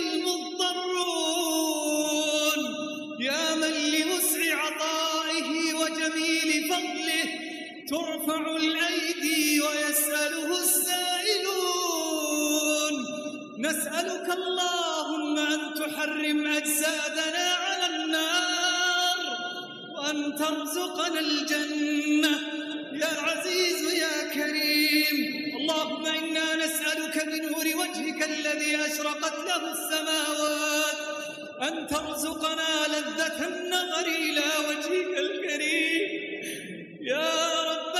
Speaker 4: المضطرون، يا من لوسع عطائه وجميل فضله ترفع الأيدي ويسأله السائلون. نسألك اللهم أن تحرم أجسادنا على النار وأن ترزقنا الجنة يا عزيز يا كريم. اللهم إنا نسألك بنور وجهك الذي أشرقت له السماوات أن ترزقنا لذة النظر إلى وجهك الكريم يا رب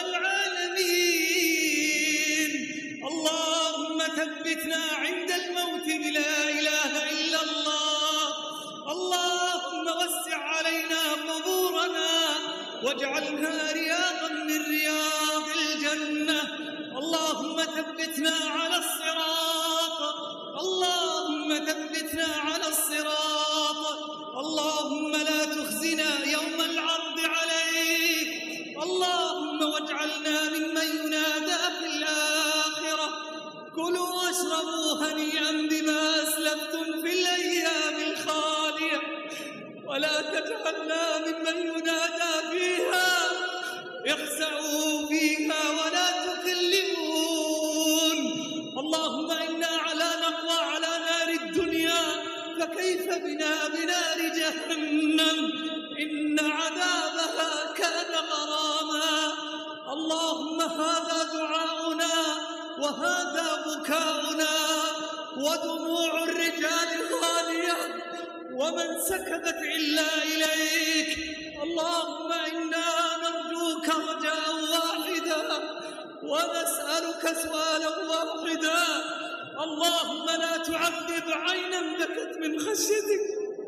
Speaker 4: العالمين. اللهم ثبتنا عند الموت بلا إله إلا الله. اللهم وسع علينا قبورنا واجعلها رياضا من رياض الجنة. اللهم ثبتنا على الصراط، اللهم ثبتنا على الصراط. اللهم لا تخزنا يوم العرض عليك. اللهم واجعلنا ممن ينادى في الآخرة كلوا واشربوا هنيئا بما أسلفتم في الأيام الخالية، ولا تجعلنا ممن ينادى فيها اخسئوا فيها ولا تكلمون. اللهم إنا على نقوى على نار الدنيا، فكيف بنا بنار جهنم إن عذابها كان غراما. اللهم هذا دعاؤنا وهذا بكاؤنا ودموع الرجال غالية ومن سكبت إلا إليك. اللهم إنا نرجوك رجاء واحدا ونسألك سؤالا واحدا. اللهم لا تعذب عينا بكت من خشيتك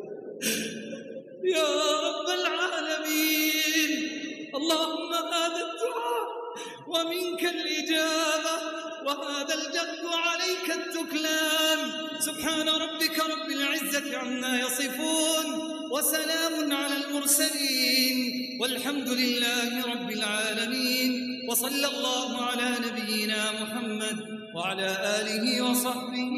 Speaker 4: يا رب العالمين. اللهم هذا الدعاء ومنك الإجابة وهذا الجد عليك التكلان. سبحان ربك رب العزة عما يصفون وسلام على المرسلين والحمد لله رب العالمين. وصلى الله على نبينا محمد وعلى آله وصحبه.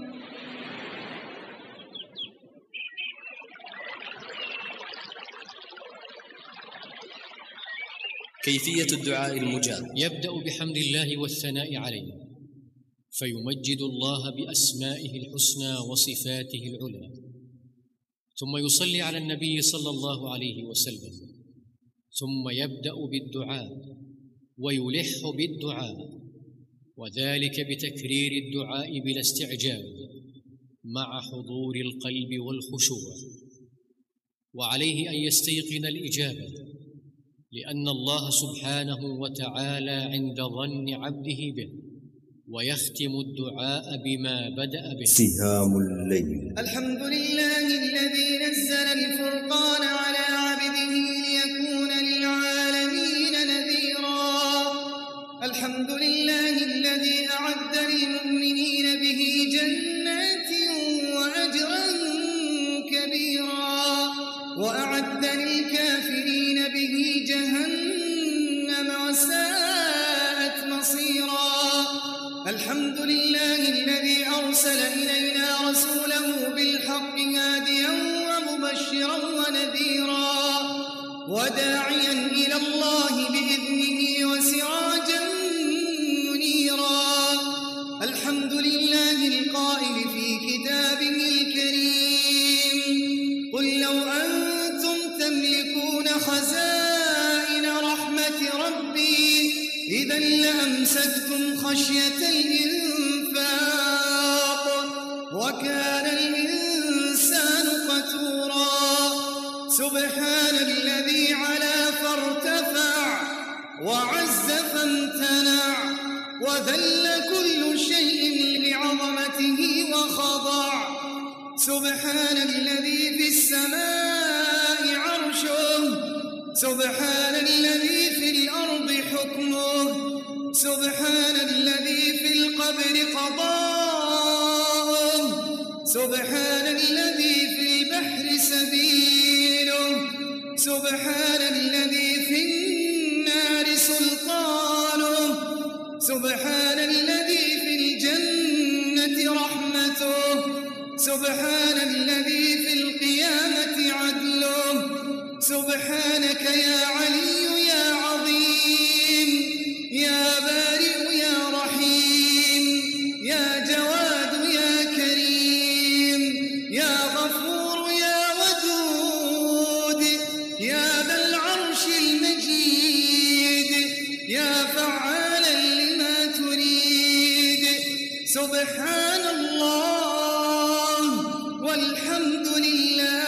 Speaker 1: كيفية الدعاء المجاب.
Speaker 5: يبدأ بحمد الله والثناء عليه، فيمجد الله بأسمائه الحسنى وصفاته العلى، ثم يصلي على النبي صلى الله عليه وسلم، ثم يبدأ بالدعاء ويلح بالدعاء، وذلك بتكرير الدعاء بلا استعجال مع حضور القلب والخشوع. وعليه أن يستيقن الإجابة، لأن الله سبحانه وتعالى عند ظن عبده به، ويختم الدعاء بما بدأ به.
Speaker 6: سهام الليل.
Speaker 4: الحمد لله الذي نزل الفرقان على عبده ليكون للعالمين نذيرا. الحمد لله الذي أعد للمؤمنين به جنات وأجرا كبيرا، وأعد للكافرين به جهنم وساءت مصيرا. الحمد لله الذي أرسل إلينا رسوله بالحق هاديا ومبشرا ونذيرا، وداعيا إلى الله بإذنه وسراجا منيرا. الحمد لله القائل في كتابه الكريم: قل لو أنتم تملكون خزائن رحمة ربي إذا لأمسكتم خشية الإنفاق وكان سبحان الذي علا فارتفع وعز فامتنع وذل كل شيء لعظمته وخضع. سبحان الذي في السماء عرشه، سبحان الذي في الأرض حكمه، سبحان الذي في القبر قضاؤه، سبحان الذي في البحر سبيله، سبحان الذي في النار سلطانه، سبحان الذي في الجنة رحمته، سبحان الذي في القيامة عدله. سبحانك يا علي يا عظيم، يا بارئ يا رحيم، يا جواد يا كريم، يا غفور يا ودود، يا ذا العرش المجيد، يا فعالا لما تريد. سبحان الله والحمد لله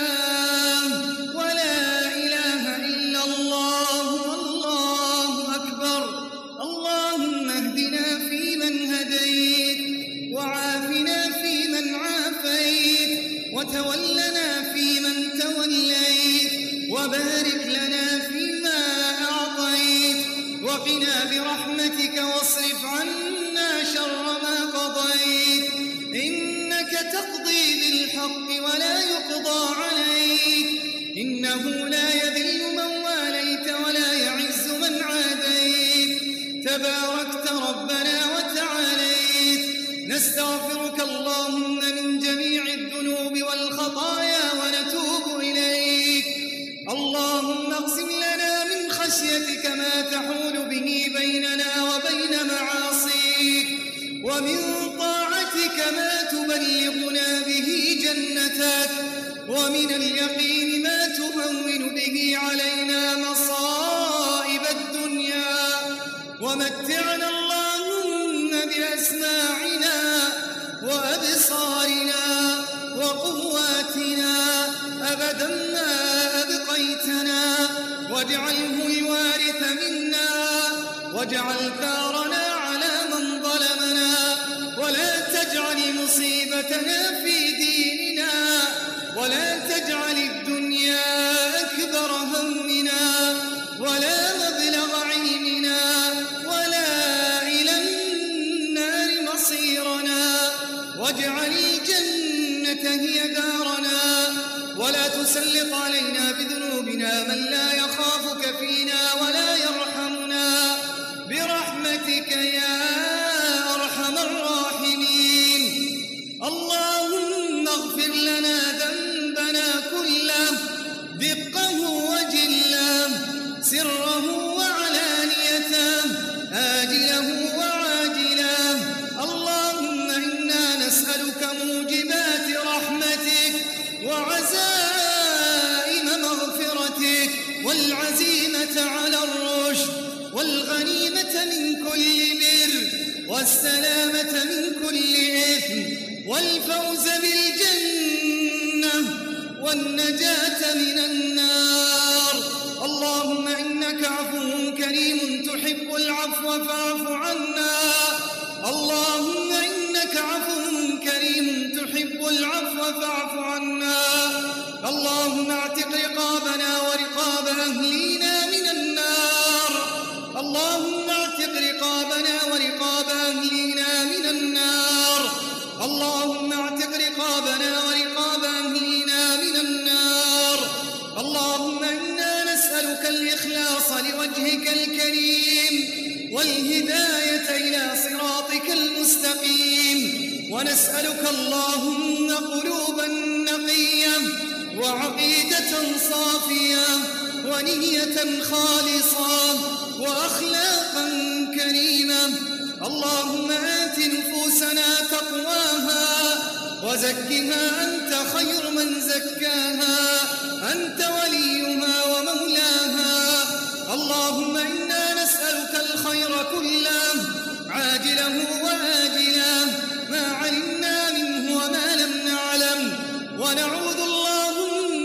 Speaker 4: ولا إله إلا الله والله أكبر. اللهم اهدنا فيمن هديت، وعافنا فيمن عافيت، وتولنا فيمن توليت، وبارك لنا فيما أعطيت، وقنا برحمتك واصرف عنا شر ما قضيت. إنك تقضي بالحق ولا يقضى عليك، إنه لا يذل من واليت ولا يعز من عاديت. تباركت ربنا وتعاليت. نستغفرك اللهم من جميع الذنوب والخطايا ونتوب إليك. اللهم اقسم لنا من خشيتك ما تحول به بيننا وبين معاصيك، ومن طاعتك ما تبلغنا به جنتك، ومن اليقين ما تهون به علينا مصائب الدنيا. ومتعنا اللهم بأسماعنا وأبصارنا وقواتنا أبدا ما أبقيتنا، واجعله الوارث منا، واجعل ثارنا على من ظلمنا، ولا تجعل مصيبتنا في ديننا، ولا تجعل الدنيا أكبر همنا ولا مبلغ علمنا ولا إلى النار مصيرنا. واجعل الجنة هي دارنا، ولا تسلط علينا بذنوبنا من لا يخافك فينا ولا يرحمنا، برحمتك يا أرحم الراحمين. اللهم اغفر لنا ذنبنا كله، دقه وجله، سره وعلانيته، آجله وعاجله. اللهم إنا نسألك موجبات رحمتك وعزائم مغفرتك، والعزيمة على الرشد، والغنيمة من كل بر، والسلامة من كل إثم، والفوز بالجنة، والنجاة من النار. اللهم إنك عفو كريم تحب العفو فاعف عنا. اللهم إنك عفو كريم تحب العفو فاعف عنا. اللهم اعتق رقابنا ورقاب أهلينا من النار. اللهم اعتق رقابنا ورقاب أهلينا من النار. اللهم اعتق رقابنا ورقاب أهلينا من النار. اللهم إنا نسألك الإخلاص لوجهك الكريم، والهداية إلى صراطك المستقيم. ونسألك اللهم قلوبا نقية، وعقيدة صافية، ونية خالصة، وأخلاقا كريمة. اللهم آت نفوسنا تقواها، وزكها أنت خير من زكاها، أنت وليها ومولاها. اللهم إنا نسألك الخير كله، عاجله وآجله، ما علمنا منه وما لم نعلم، ونعوذ اللهم بك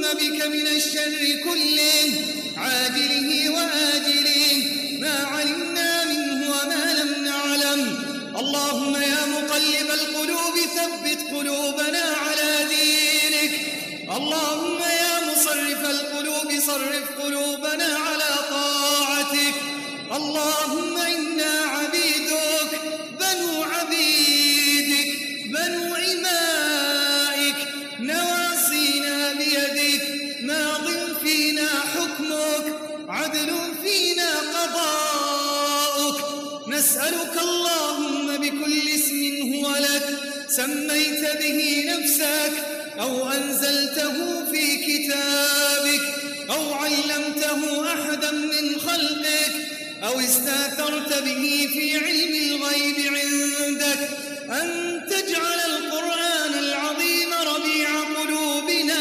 Speaker 4: من الشر كله عاجله وآجله ما علمنا منه وما لم نعلم. اللهم يا مقلب القلوب ثبت قلوبنا على دينك. اللهم يا مصرف القلوب صرف قلوبنا على طاعتك. اللهم إنا عبيدك بنو عبيدك بنو إمائك نواصينا بيدك ماض فينا حكمك عدل فينا قضاؤك. نسألك اللهم بكل اسم هو لك سميت به نفسك أو أنزلته في كتابك أو علمته أحدا من خلقك أو استأثرت به في علم الغيب عندك أن تجعل القرآن العظيم ربيع قلوبنا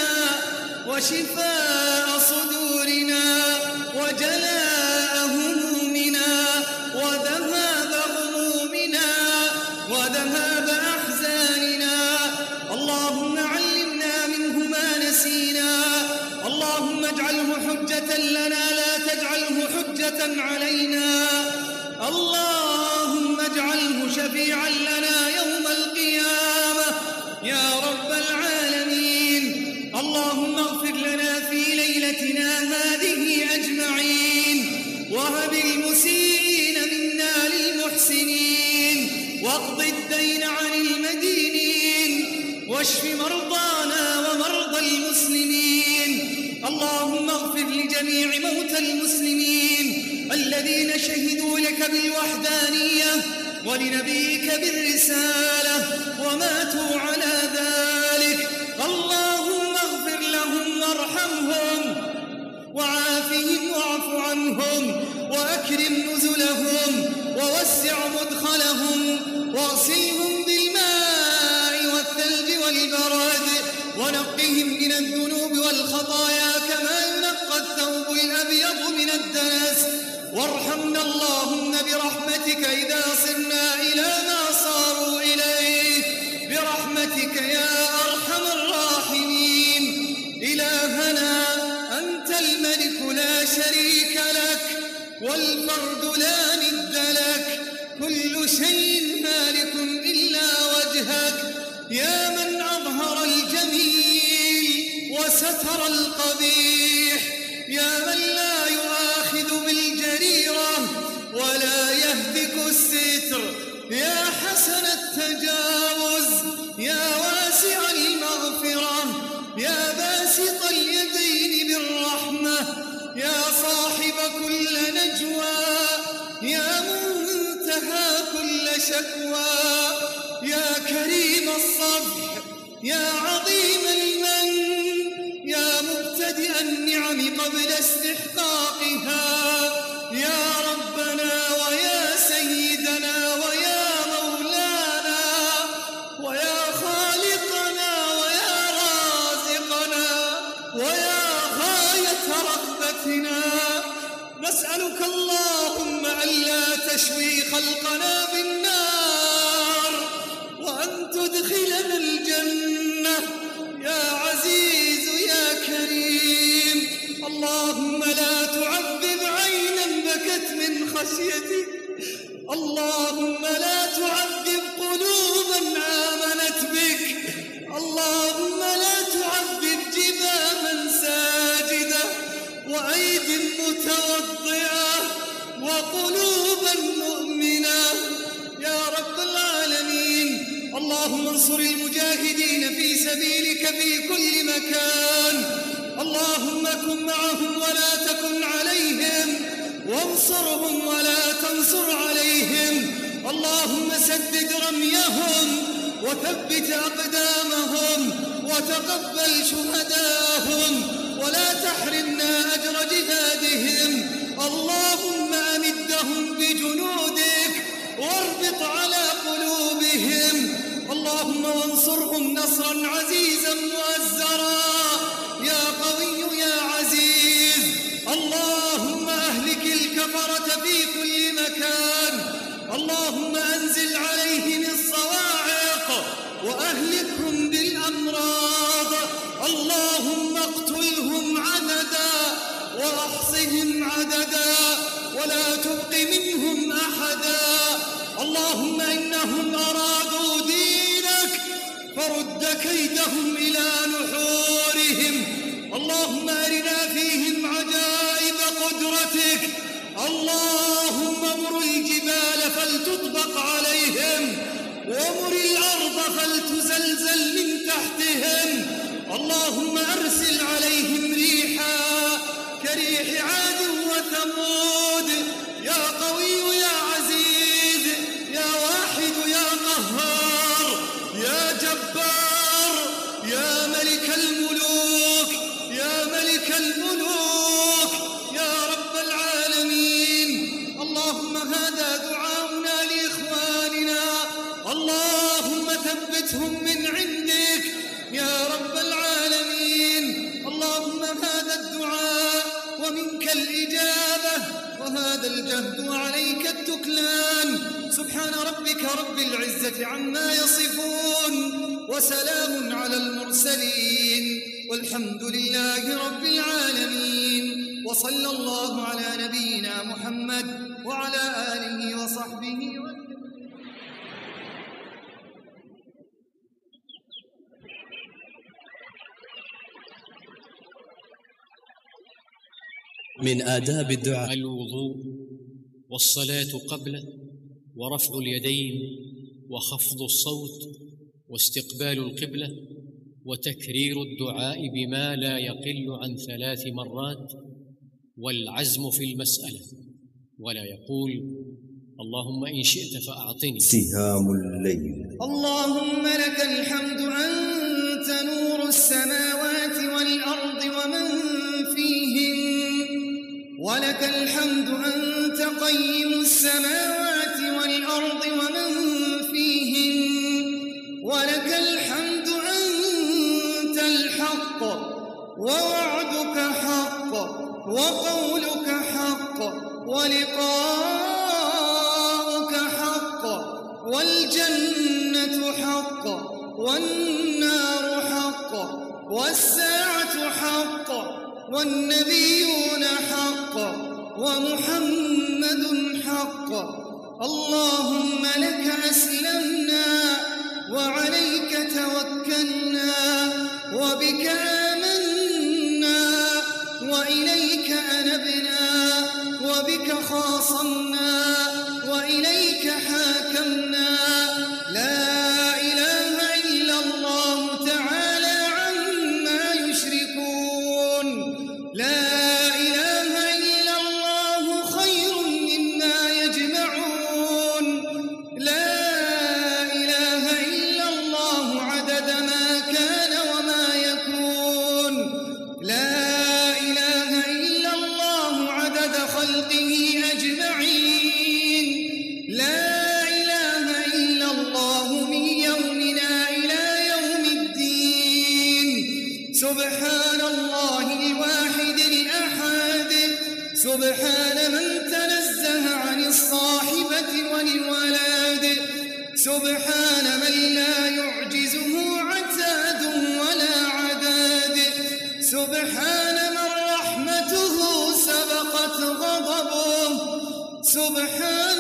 Speaker 4: وشفاء صدورنا وجلاء همومنا وذهاب غمومنا وذهاب أحزاننا. اللهم علمنا منه ما نسينا. اللهم اجعله حجة لنا لا تجعله حجة علينا. اللهم اجعله شفيعا لنا يوم القيامة يا رب العالمين. اللهم اغفر لنا في ليلتنا هذه أجمعين وهب المسيئين منا للمحسنين واقض الدين عن المدينين واشف مرضانا ومرضى المسلمين. اللهم اغفر لجميع موتى المسلمين الذين شهدوا لك بالوحدانية ولنبيك بالرسالة وماتوا على ذلك. اللهم اغفر لهم وارحمهم وعافهم واعف عنهم وأكرم نزلهم ووسع مدخلهم واغسلهم بالماء والثلج والبرد ونقهم من الذنوب والخطايا كما ينقى الثوب الأبيض من الدنس. وارحمنا اللهم برحمتك إذا صرنا إلى ما صاروا إليه برحمتك يا أرحم الراحمين. إلهنا أنت الملك لا شريك لك والفرد لا ند لك. كل شيء مالك إلا وجهك يا من أظهر الجميل وستر القبيح يا من لا يؤاخذ بالجريرة ولا يهتك الستر يا حسن التجاوز يا واسع المغفرة يا باسط اليدين بالرحمة يا صاحب كل نجوى يا منتهى كل شكوى يا كريم الصفح يا عظيم المن يا مبتدئ النعم قبل استحقاقها يا ربنا ويا سيدنا ويا مولانا ويا خالقنا ويا رازقنا ويا غاية رغبتنا. نسألك اللهم ألا تشوي خلقنا بالنار وأن تدخلنا الجنة يا عزيز يا كريم. اللهم لا تعذب عينا بكت من خشيتك. اللهم لا تعذب قلوبا آمنت بك. اللهم لا تعذب جباما ساجدة وأيد متوضئة وقلوبا مؤمنة يا رب العالمين. اللهم انصر المجاهدين في سبيلك في كل مكان. اللهم كن معهم ولا تكن عليهم وانصرهم ولا تنصر عليهم. اللهم سدد رميهم وثبت أقدامهم وتقبل شهداهم ولا تحرمنا أجر جهادهم. اللهم أمدهم بجنودك واربط على قلوبهم. اللهم وانصرهم نصرا عزيزا مؤزرا يا قوي يا عزيز. اللهم أهلك الكفرة في كل مكان. اللهم أنزل عليهم الصواعق وأهلك أهلكهم بالأمراض، اللهم اقتلهم عددا وأحصهم عددا ولا تبق منهم أحدا. اللهم إنهم أرادوا دينك فرد كيدهم إلى نحورهم. اللهم أرنا فيهم عجائب قدرتك. اللهم امر الجبال فلتطبق عليهم وامر الأرض فلتزلزل من تحتهم. اللهم أرسل عليهم ريحا كريح عاد وثمود. يا قوي يا عزيز يا واحد يا قهار يا جبار يا ملك الملوك يا ملك الملوك يا رب العالمين. اللهم هذا دعاؤنا لإخواننا، اللهم ثبتهم من عندك يا رب العالمين. اللهم هذا الدعاء ومنك الإجابة وهذا الجهد وعليك التكلان. سبحان ربك رب العزة عما يصفون وسلام على المرسلين والحمد لله رب العالمين. وصلى الله على نبينا محمد وعلى آله وصحبه وسلم.
Speaker 1: من آداب الدعاء
Speaker 5: الوضوء والصلاة قبله ورفع اليدين وخفض الصوت واستقبال القبلة وتكرير الدعاء بما لا يقل عن ثلاث مرات والعزم في المسألة، ولا يقول اللهم إن شئت فأعطني.
Speaker 6: سهام الليل.
Speaker 4: اللهم لك الحمد أنت نور السماوات والأرض ومن فيهن، ولك الحمد أنت قيم السماوات والأرض ومن فيهن، ولك الحمد أنت الحق ووعدك حق وقولك حق ولقاؤك حق والجنة حق والنار حق والساعة حق والنبيون حق ومحمد حق. اللهم لك أسلمنا وعليك توكلنا وبك آمنا وإليك أنبنا وبك خاصمنا وإليك حاكمنا. لا إله إلا الله تعالى عما يشركون. لا إله إلا الله خير مما يجمعون. لا إله إلا الله عدد ما كان وما يكون. لا إله إلا الله عدد خلقه أجمعين. لا إله إلا الله من يومنا إلى يوم الدين. سبحان الله الواحد الأحد. سبحان من تنزه عن الصاحبة والولد. سبحان من لا يعجزه عتاد ولا عداد. سبحان من رحمته سبقت غضبه. سبحان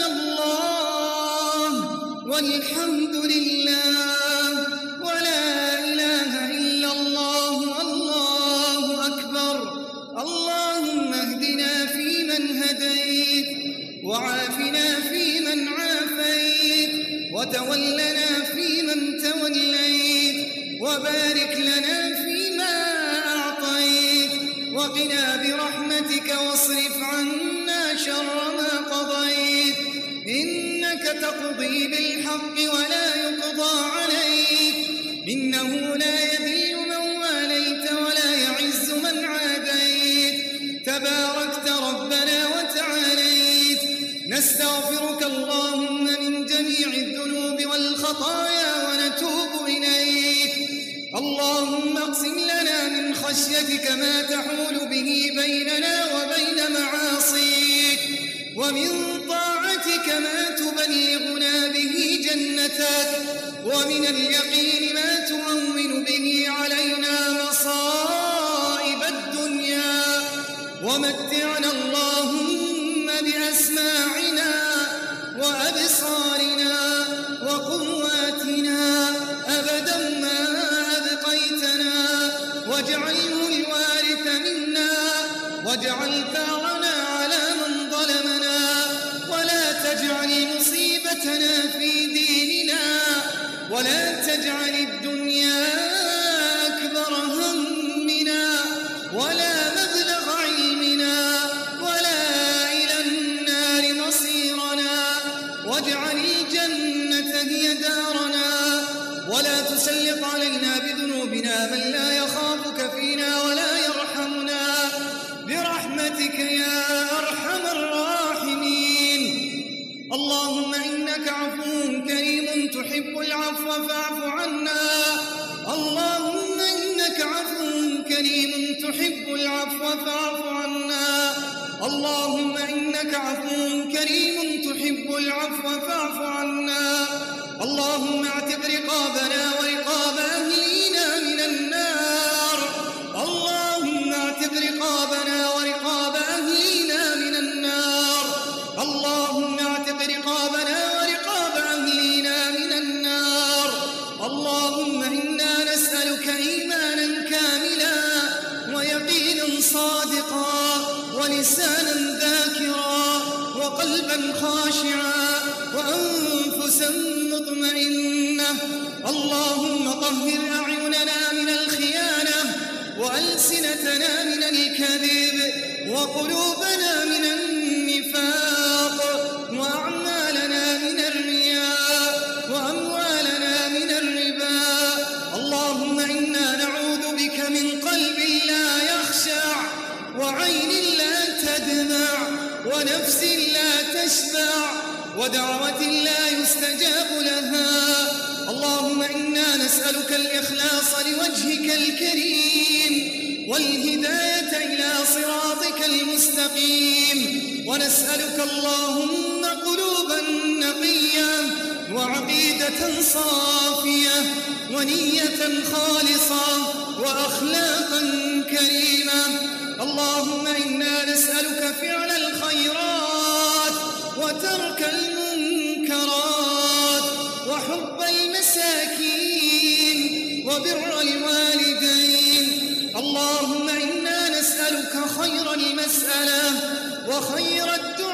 Speaker 4: الله والحمد لله ولا إله إلا الله. الله أكبر. اللهم اهدنا فيمن هديت وعافنا فيمن عافيت وتولنا فيمن توليت وبارك لنا فيما أعطيت وقنا برحمتك واصرف عنا شر ما قضيت. إنك تقضي بالحق ولا يقضى عليك. إنه لا يذل من واليت ولا يعز من عاديت. تباركت ربنا وتعاليت. نستغفرك اللهم من جميع الذنوب والخطايا ونتوب إليك. اللهم اقسم لنا من خشيتك ما تحول به بيننا وبين معاصيك. ومن طاعتك ما تبلغنا به جنتك، ومن اليقين ما تهون به علينا مصائب الدنيا، ومتعنا اللهم بأسماعنا وأبصارنا وقواتنا أبدا ما أبقيتنا، واجعله الوارث منا، واجعل ثارنا على من ظلمنا، ولا تجعل مصيبتنا في ديننا، ولا تجعل الدنيا أكبر همنا ولا مبلغ علمنا ولا إلى النار مصيرنا، واجعل الجنة هي دارنا، ولا تسلط علينا بذنوبنا من لا يخافك فينا ولا يرحمنا، برحمتك يا أرحم الراحمين. اللهم إنك عفو كريم تحب العفو فاعف عنا، اللهم إنك عفو كريم تحب العفو فاعف عنا، اللهم إنك عفو كريم تحب العفو فاعف عنا. اللهم اعتق رقابنا ورقاب أهلينا من النار، اللهم اعتق رقابنا ورقاب أهلينا من النار، اللهم اعتق رقابنا ورقاب أهلينا من النار. اللهم إنا نسألك إيمانا كاملا ويقينا صادقا ولسانا ذاكرا وقلبا خاشعا وأنفسا مطمئنة. اللهم طهر أعيننا من الخيانة وألسنتنا من الكذب وقلوبنا من النفاق وأعمالنا من الرياء وأموالنا من الربا. اللهم إنا نعوذ بك من قلب لا يخشع وعين لا تدمع ونفس لا تشبع ودعوة لا يستجاب لها. اللهم إنا نسألك الإخلاص لوجهك الكريم والهداية إلى صراطك المستقيم، ونسألك اللهم قلوبا نقية وعقيدة صافية ونية خالصة وأخلاقا كريمة. اللهم إنا نسألك فعل الخيرات وترك المنكرات وحب المساكين وبر الوالدين. اللهم إنا نسألك خير المسألة وخير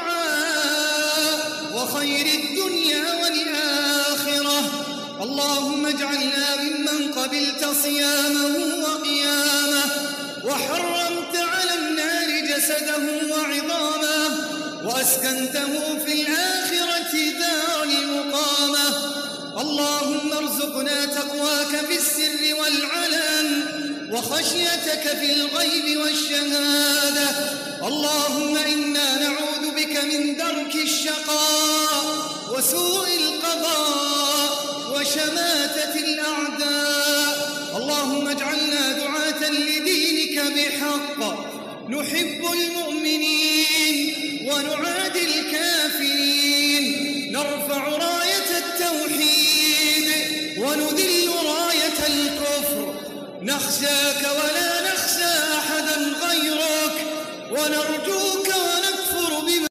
Speaker 4: الدعاء وخير الدنيا والآخرة. اللهم اجعلنا ممن قبلت صيامه وقيامه وحرمت على النار جسده وعظامه وأسكنته في الآخرة دار المقامة. اللهم ارزقنا تقواك في السر والعلن وخشيتك في الغيب والشهادة. اللهم إنا نعوذ بك من درك الشقاء وسوء القضاء وشماتة الأعداء. اللهم اجعلنا دعاة لدينك بحق، نحب المؤمنين ونعادي الكافرين، نرفع راية التوحيد ونذل راية الكفر، نخشاك ولا نخشى أحدا غيرك، ونرجوك ونكفر بما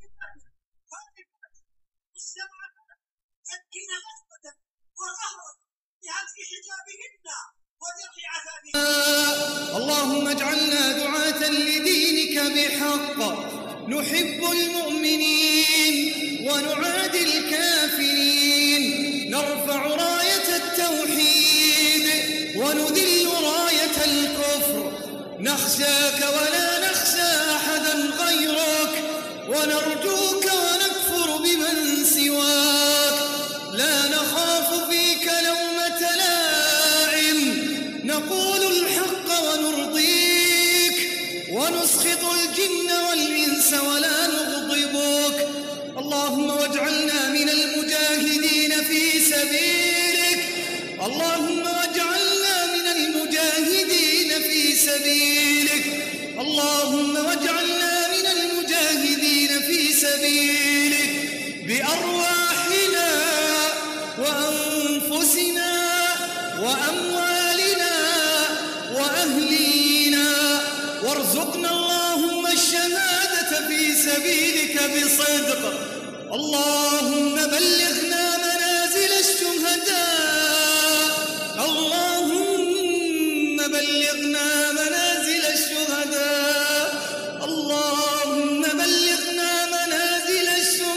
Speaker 4: اللهم اجعلنا دعاة لدينك بحق، نحب المؤمنين ونعادي الكافرين، نرفع راية التوحيد ونذل راية الكفر، نخشاك ولا نخشى أحدا غيرك، ونرجوك ونكفر بمن سواك، لا نخاف فيك لومة لائم، نقول الحق ونرضيك، ونسخط الجن والإنس ولا نغضبك. اللهم واجعلنا من المجاهدين في سبيلك، اللهم واجعلنا من المجاهدين في سبيلك، اللهم واجعلنا من المجاهدين في سبيلك.
Speaker 3: بأرواحنا وأنفسنا وأموالنا وأهلينا، وارزقنا اللهم الشهادة في سبيلك بصدق. اللهم بلغنا منازل الشهداء، اللهم بلغنا منازل الشهداء، اللهم بلغنا منازل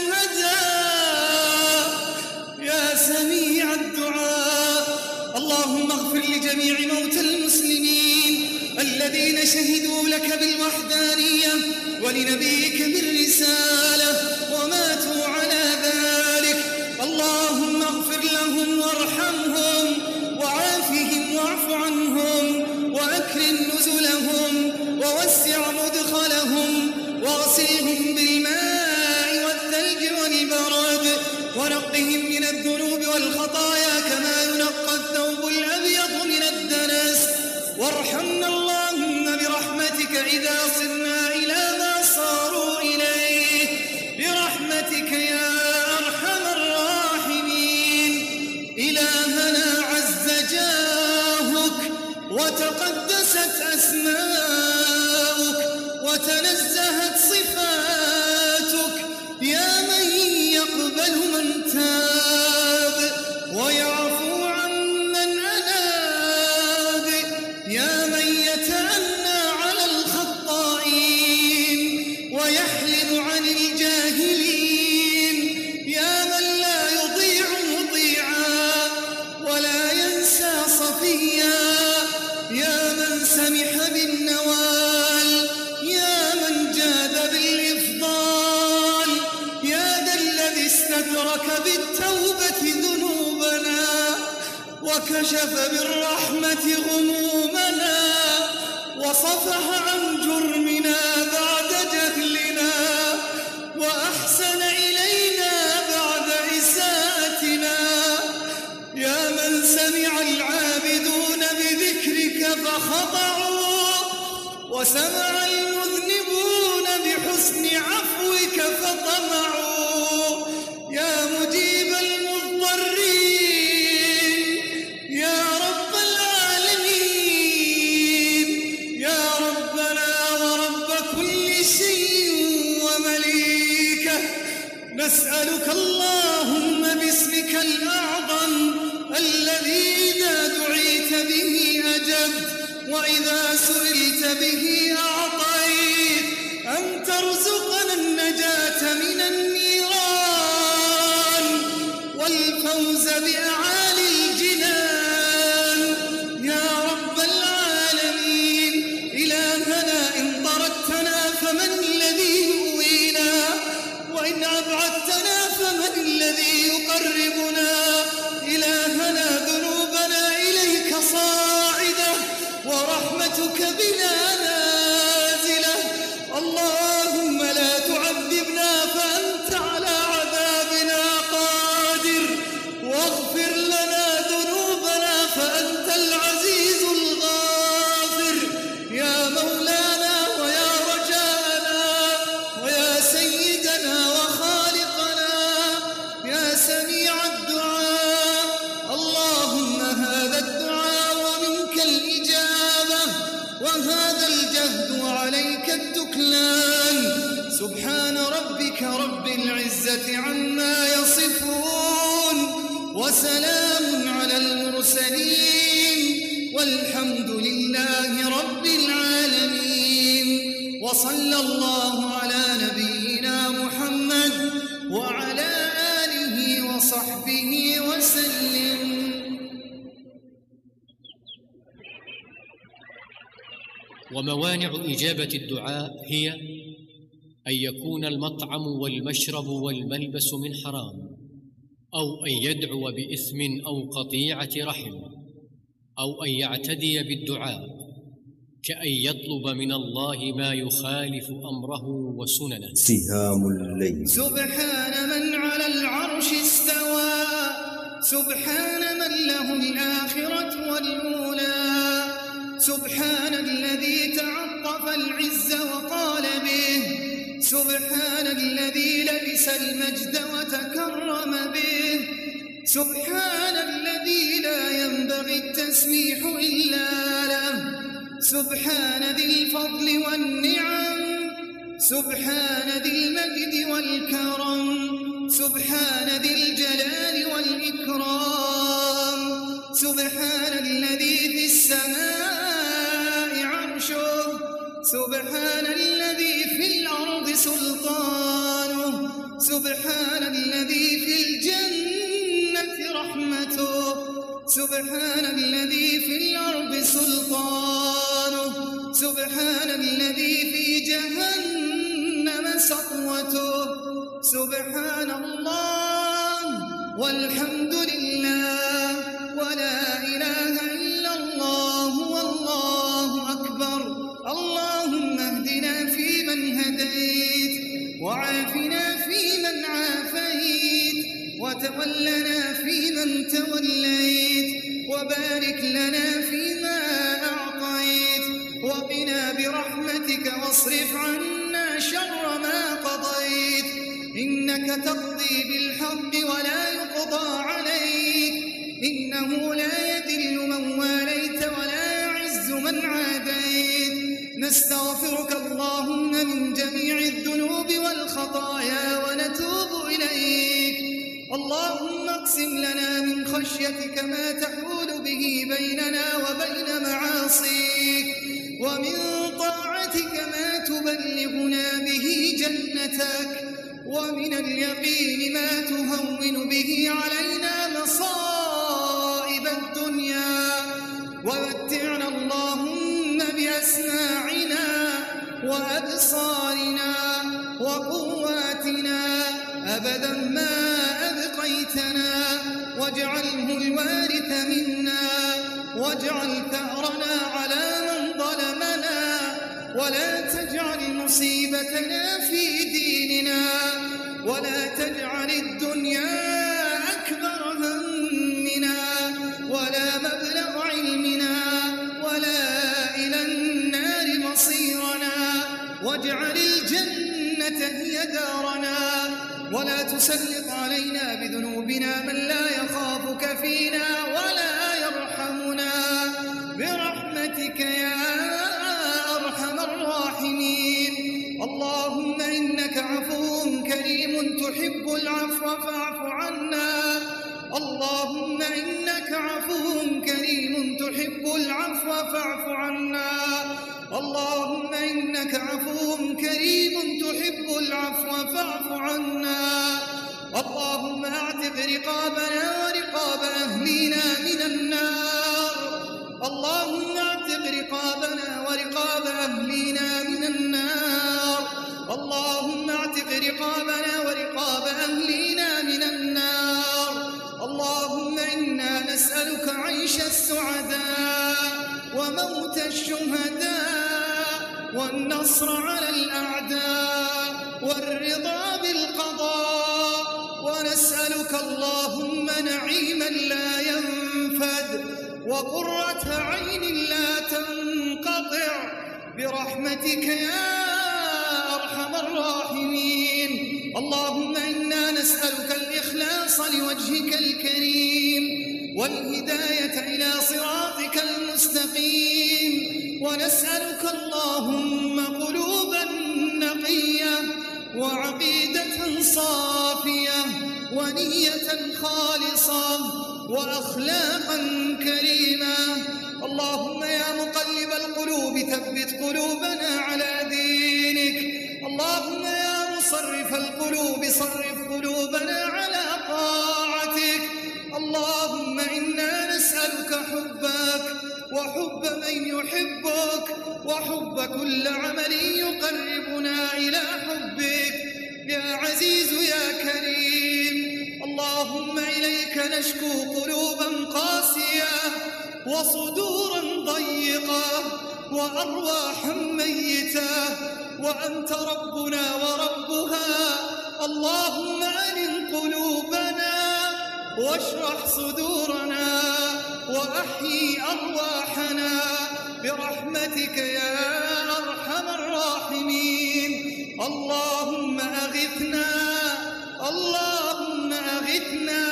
Speaker 3: الشهداء يا سميع الدعاء. اللهم اغفر لجميع موتى المسلمين الذين شهدوا لك بالوحدانية ولنبيك بالرسالة وماتوا على ذلك. اللهم اغفر لهم وارحمهم وعافهم واعف عنهم وأكرم نزلهم ووسع مدخلهم واغسلهم بالماء والثلج والبرد ونقهم من الذنوب والخطايا كما ينقى الثوب الأبيض من الدنس. وارحمنا اللهم برحمتك إذا صرنا إلى ما صاروا إليه برحمتك يا أرحم الراحمين. إلهنا عز جاهك وتقدست أسماؤك وتنزهت صفاتك يا من يقبل من تاب ويعفو عن من أناب، يا من يتأنى على الخطائين ويحلم عن الجاهلين، يا من لا يضيع مطيعا ولا ينسى صفيا، يا من سمح بالنوال، يا من جاد بالإفضال، يا ذا الذي استدرك بالتوبة ذنوبنا وكشف بالرحمة غمومنا وصفح عن جرمنا بعد جهلنا وأحسن إلينا بعد إساءتنا، يا من سمع العابدون بذكرك فخضعوا وسمع المذنبون بحسن عفوك فطمعوا، يا مجيب المضطرين يا رب العالمين، يا ربنا ورب كل شيء ومليكه. نسألك اللهم باسمك الأعظم الذي إذا دعيت به أجبت وإذا سئلت به أعطيت أن ترزقنا النجاة من النيران والفوز بأعالي الجنان يا رب العالمين. إلهنا إن طردتنا فمن الذي يؤوينا، وإن أبعدتنا فمن الذي يقربنا. إلهنا ذنوبنا إليك صاعدة ورحمتك بنا نازلة. اللهم لا تعذبنا فأنت على عذابنا قادر، واغفر لنا ذنوبنا فأنت العزيز الغافر. يا مولانا ويا رجاءنا ويا سيدنا وخالقنا يا سميع الدعاء. اللهم هذا الدعاء ومنك الإجابة وهذا الجهد وعليك التكلان. سبحان ربك رب العزة عما يصفون وسلام على المرسلين والحمد لله رب العالمين. وصلى الله على نبينا محمد وعلى آله وصحبه وسلم.
Speaker 5: وموانع إجابة الدعاء هي أن يكون المطعم والمشرب والملبس من حرام، أو أن يدعو بإثم أو قطيعة رحم، أو أن يعتدي بالدعاء كأن يطلب من الله ما يخالف أمره وسننه.
Speaker 6: سهام الليل.
Speaker 3: سبحان من على العرش استوى، سبحان من له الآخرة والأولى، سبحان الذي تعطف العز وقال به،
Speaker 4: سبحان الذي لبس المجد وتكرم به، سبحان الذي لا ينبغي التسبيح إلا له، سبحان ذي الفضل والنعم، سبحان ذي المجد والكرم، سبحان ذي الجلال والإكرام، سبحان الذي في السماء عرشه، سبحان الذي في الأرض سلطانه، سبحان الذي في الجنة رحمته، سبحان الذي في الأرض سلطانه، سبحان الذي في جهنم سطوته، سبحان الله والحمد لله ولا إله إلا الله والله أكبر. اللهم اهدنا فيمن هديت، وعافنا فيمن عافيت، وتولنا فيمن توليت، وبارك لنا فيما أعطيت، وقنا برحمتك واصرف عنا شر ما قضيت، إنك تقضي بالحق ولا يقضى عليك، إنه لا يذل من واليت ولا يعز من عاديت. نستغفرك اللهم من جميع الذنوب والخطايا ونتوب إليك. اللهم اقسم لنا من خشيتك ما تحول به بيننا وبين معاصيك، ومن طاعتك ما تبلغنا به جنتك، ومن اليقين ما تهون به علينا مصائب الدنيا، ومتعنا اللهم بأسماعنا وأبصارنا وقواتنا أبدا ما أبقيتنا، واجعله الوارث منا، واجعل ثأرنا على من ظلمنا، ولا تجعل مصيبتنا في ديننا، ولا تجعل الدنيا أكبر همنا ولا مبلغ علمنا ولا إلى النار مصيرنا، واجعل الجنة هي دارنا، ولا تسلط علينا بذنوبنا من لا يخافك فينا ولا يرحمنا، برحمتك يا أرحم الراحمين. اللهم إنك عفو كريم تحب العفو فاعف عنا، اللهم إنك عفو كريم تحب العفو فاعف عنا، اللهم إنك عفو كريم تحب العفو فاعف عنا. اللهم اعتق رقابنا ورقاب أهلنا من النار، اللهم اعتق رقابنا ورقاب أهلنا من النار، اللهم اعتق رقابنا ورقاب أهلنا من النار. اللهم إنا نسألك عيش السعداء وموت الشهداء والنصر على الأعداء والرضا بالقضاء، ونسألك اللهم نعيما لا ينفد وقرة عين لا تنقطع، برحمتك يا أرحم الراحمين. اللهم إنا نسألك الإخلاص لوجهك الكريم، والهداية إلى صراطك المستقيم، ونسألك اللهم قلوبا نقية وعقيدة صافية ونية خالصة وأخلاقا كريمة. اللهم يا مقلب القلوب ثبت قلوبنا على دينك، اللهم يا مصرف القلوب صرف قلوبنا على طاعتك. اللهم إنا نسألك حبك وحب من يحبك وحب كل عمل يقربنا إلى حبك يا عزيز يا كريم. اللهم إليك نشكو قلوبا قاسية وصدورا ضيقة وأرواحا ميتة، وأنت ربنا وربها. اللهم ألن قلوبنا واشرح صدورنا وأحيي أرواحنا برحمتك يا أرحم أرحم الراحمين. اللهم أغثنا اللهم أغثنا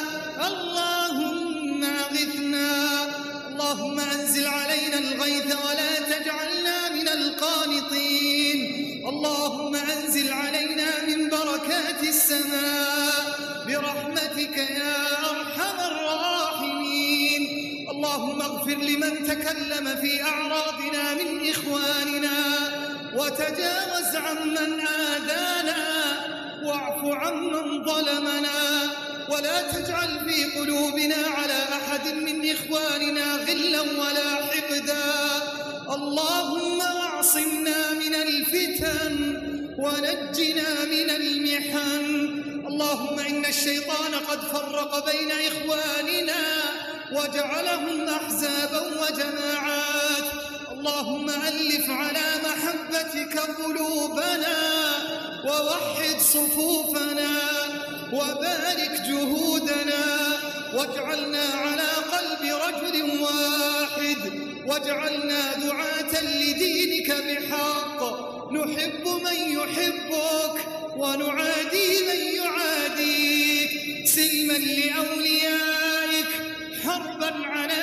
Speaker 4: اللهم أغثنا. اللهم أنزل علينا الغيث ولا تجعلنا من القانطين. اللهم أنزل علينا من بركات السماء برحمتك يا أرحم الراحمين. اللهم اغفر لمن تكلم في أعراضنا من إخواننا وتجاوز عمن آذانا واعف عمن ظلمنا ولا تجعل في قلوبنا على أحد من إخواننا غلا ولا حقدا. اللهم اعصمنا من الفتن ونجنا من المحن. اللهم إن الشيطان قد فرق بين إخواننا وجعلهم أحزابا وجماعات. اللهم ألف على محبتك قلوبنا ووحد صفوفنا وبارك جهودنا واجعلنا على قلب رجل واحد واجعلنا دعاة لدينك بحق نحب من يحبك ونعادي من يعاديك سلما لأوليائك حربا على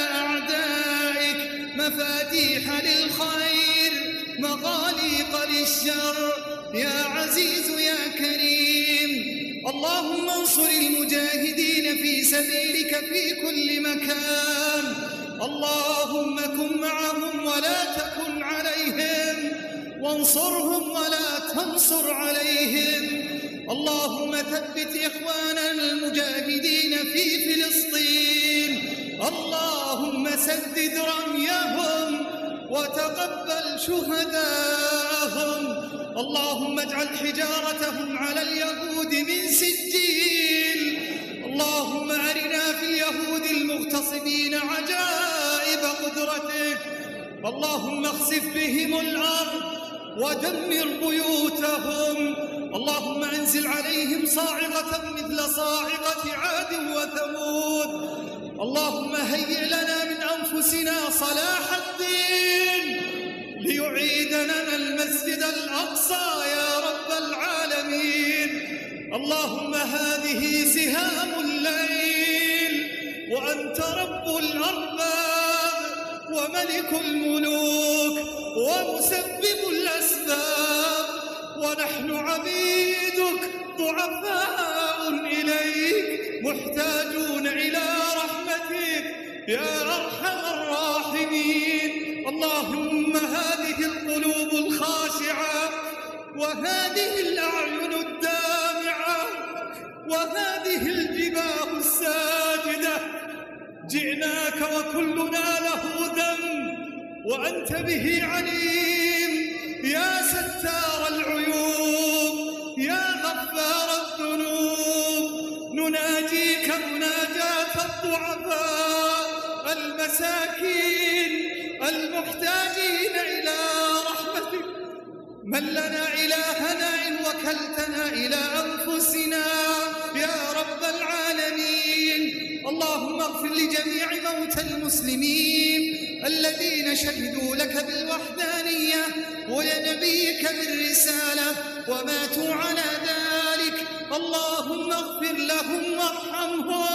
Speaker 4: أعدائك مفاتيح للخير مغاليق للشر يا عزيز يا كريم. اللهم انصر المجاهدين في سبيلك في كل مكان. اللهم كن معهم ولا تكن عليهم وانصرهم ولا تنصر عليهم. اللهم ثبت إخواننا المجاهدين في فلسطين. اللهم سدد رميهم وتقبل شهداءهم. اللهم اجعل حجارتهم على اليهود من سجيل. اللهم أرنا في اليهود المغتصبين عجائب قدرتك. اللهم اخسف بهم الأرض ودمر بيوتهم. اللهم أنزل عليهم صاعقة مثل صاعقة عاد وثمود. اللهم هيئ لنا من أنفسنا صلاح الدين ليعيد لنا المسجد الأقصى يا رب العالمين. اللهم هذه سهام الليل وأنت رب الأرباب وملك الملوك ومسبب الأسباب ونحن عبيدك ضعفاء إليك محتاجون إلى رحمتك يا أرحم الراحمين. اللهم هذه القلوب الخاشعة وهذه الأعين الدامعة وهذه الجباه الساجدة جئناك وكلنا له ذنب وأنت به عليم يا ستار العيوب يا غفار الذنوب. نناجيك مناجاة الضعفاء المساكين المحتاجين إلى رحمتك. من لنا إلهنا إن وكلتنا إلى أنفسنا يا رب العالمين. اللهم اغفر لجميع موتى المسلمين الذين شهدوا لك بالوحدانية ولنبيك بالرسالة وماتوا على ذلك. اللهم اغفر لهم وارحمهم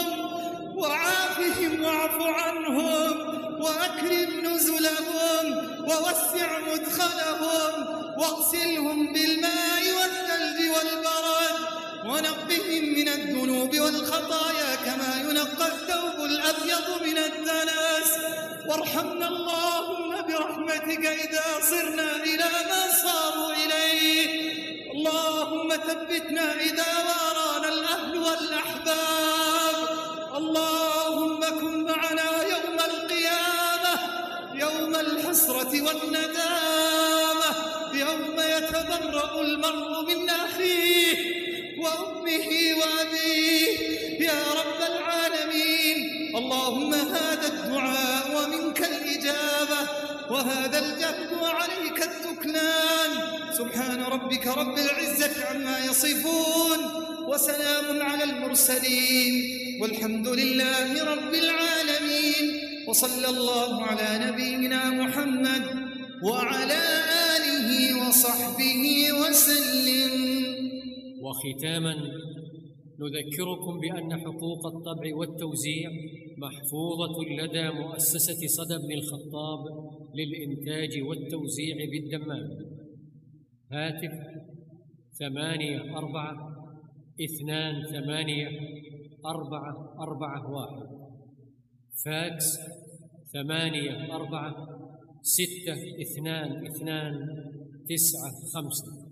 Speaker 4: وعافهم واعف عنهم وأكرم نزلهم ووسع مدخلهم واغسلهم بالماء والثلج والبرد ونقهم من الذنوب والخطايا كما ينقى الثوب الأبيض من الدنس. وارحمنا اللهم برحمتك إذا صرنا إلى ما صاروا إليه. اللهم ثبتنا إذا وارانا الأهل والأحباب. اللهم كن معنا يوم القيامة يوم الحسرة والندامة يوم يتبرأ المرء من أخيه وأمه وأبيه يا رب العالمين. اللهم هذا الدعاء ومنك الإجابة وهذا الجهد وعليك التكلان. سبحان ربك رب العزة عما يصفون وسلام على المرسلين والحمد لله رب العالمين. وصلى الله على نبينا محمد وعلى آله وصحبه وسلم.
Speaker 5: وختاما نذكركم بأن حقوق الطبع والتوزيع محفوظة لدى مؤسسة صدى بن الخطاب للإنتاج والتوزيع بالدمام. هاتف ثمانية أربعة اثنان ثمانية أربعة أربعة واحد. فاكس ثمانية أربعة ستة اثنان اثنان تسعة خمسة.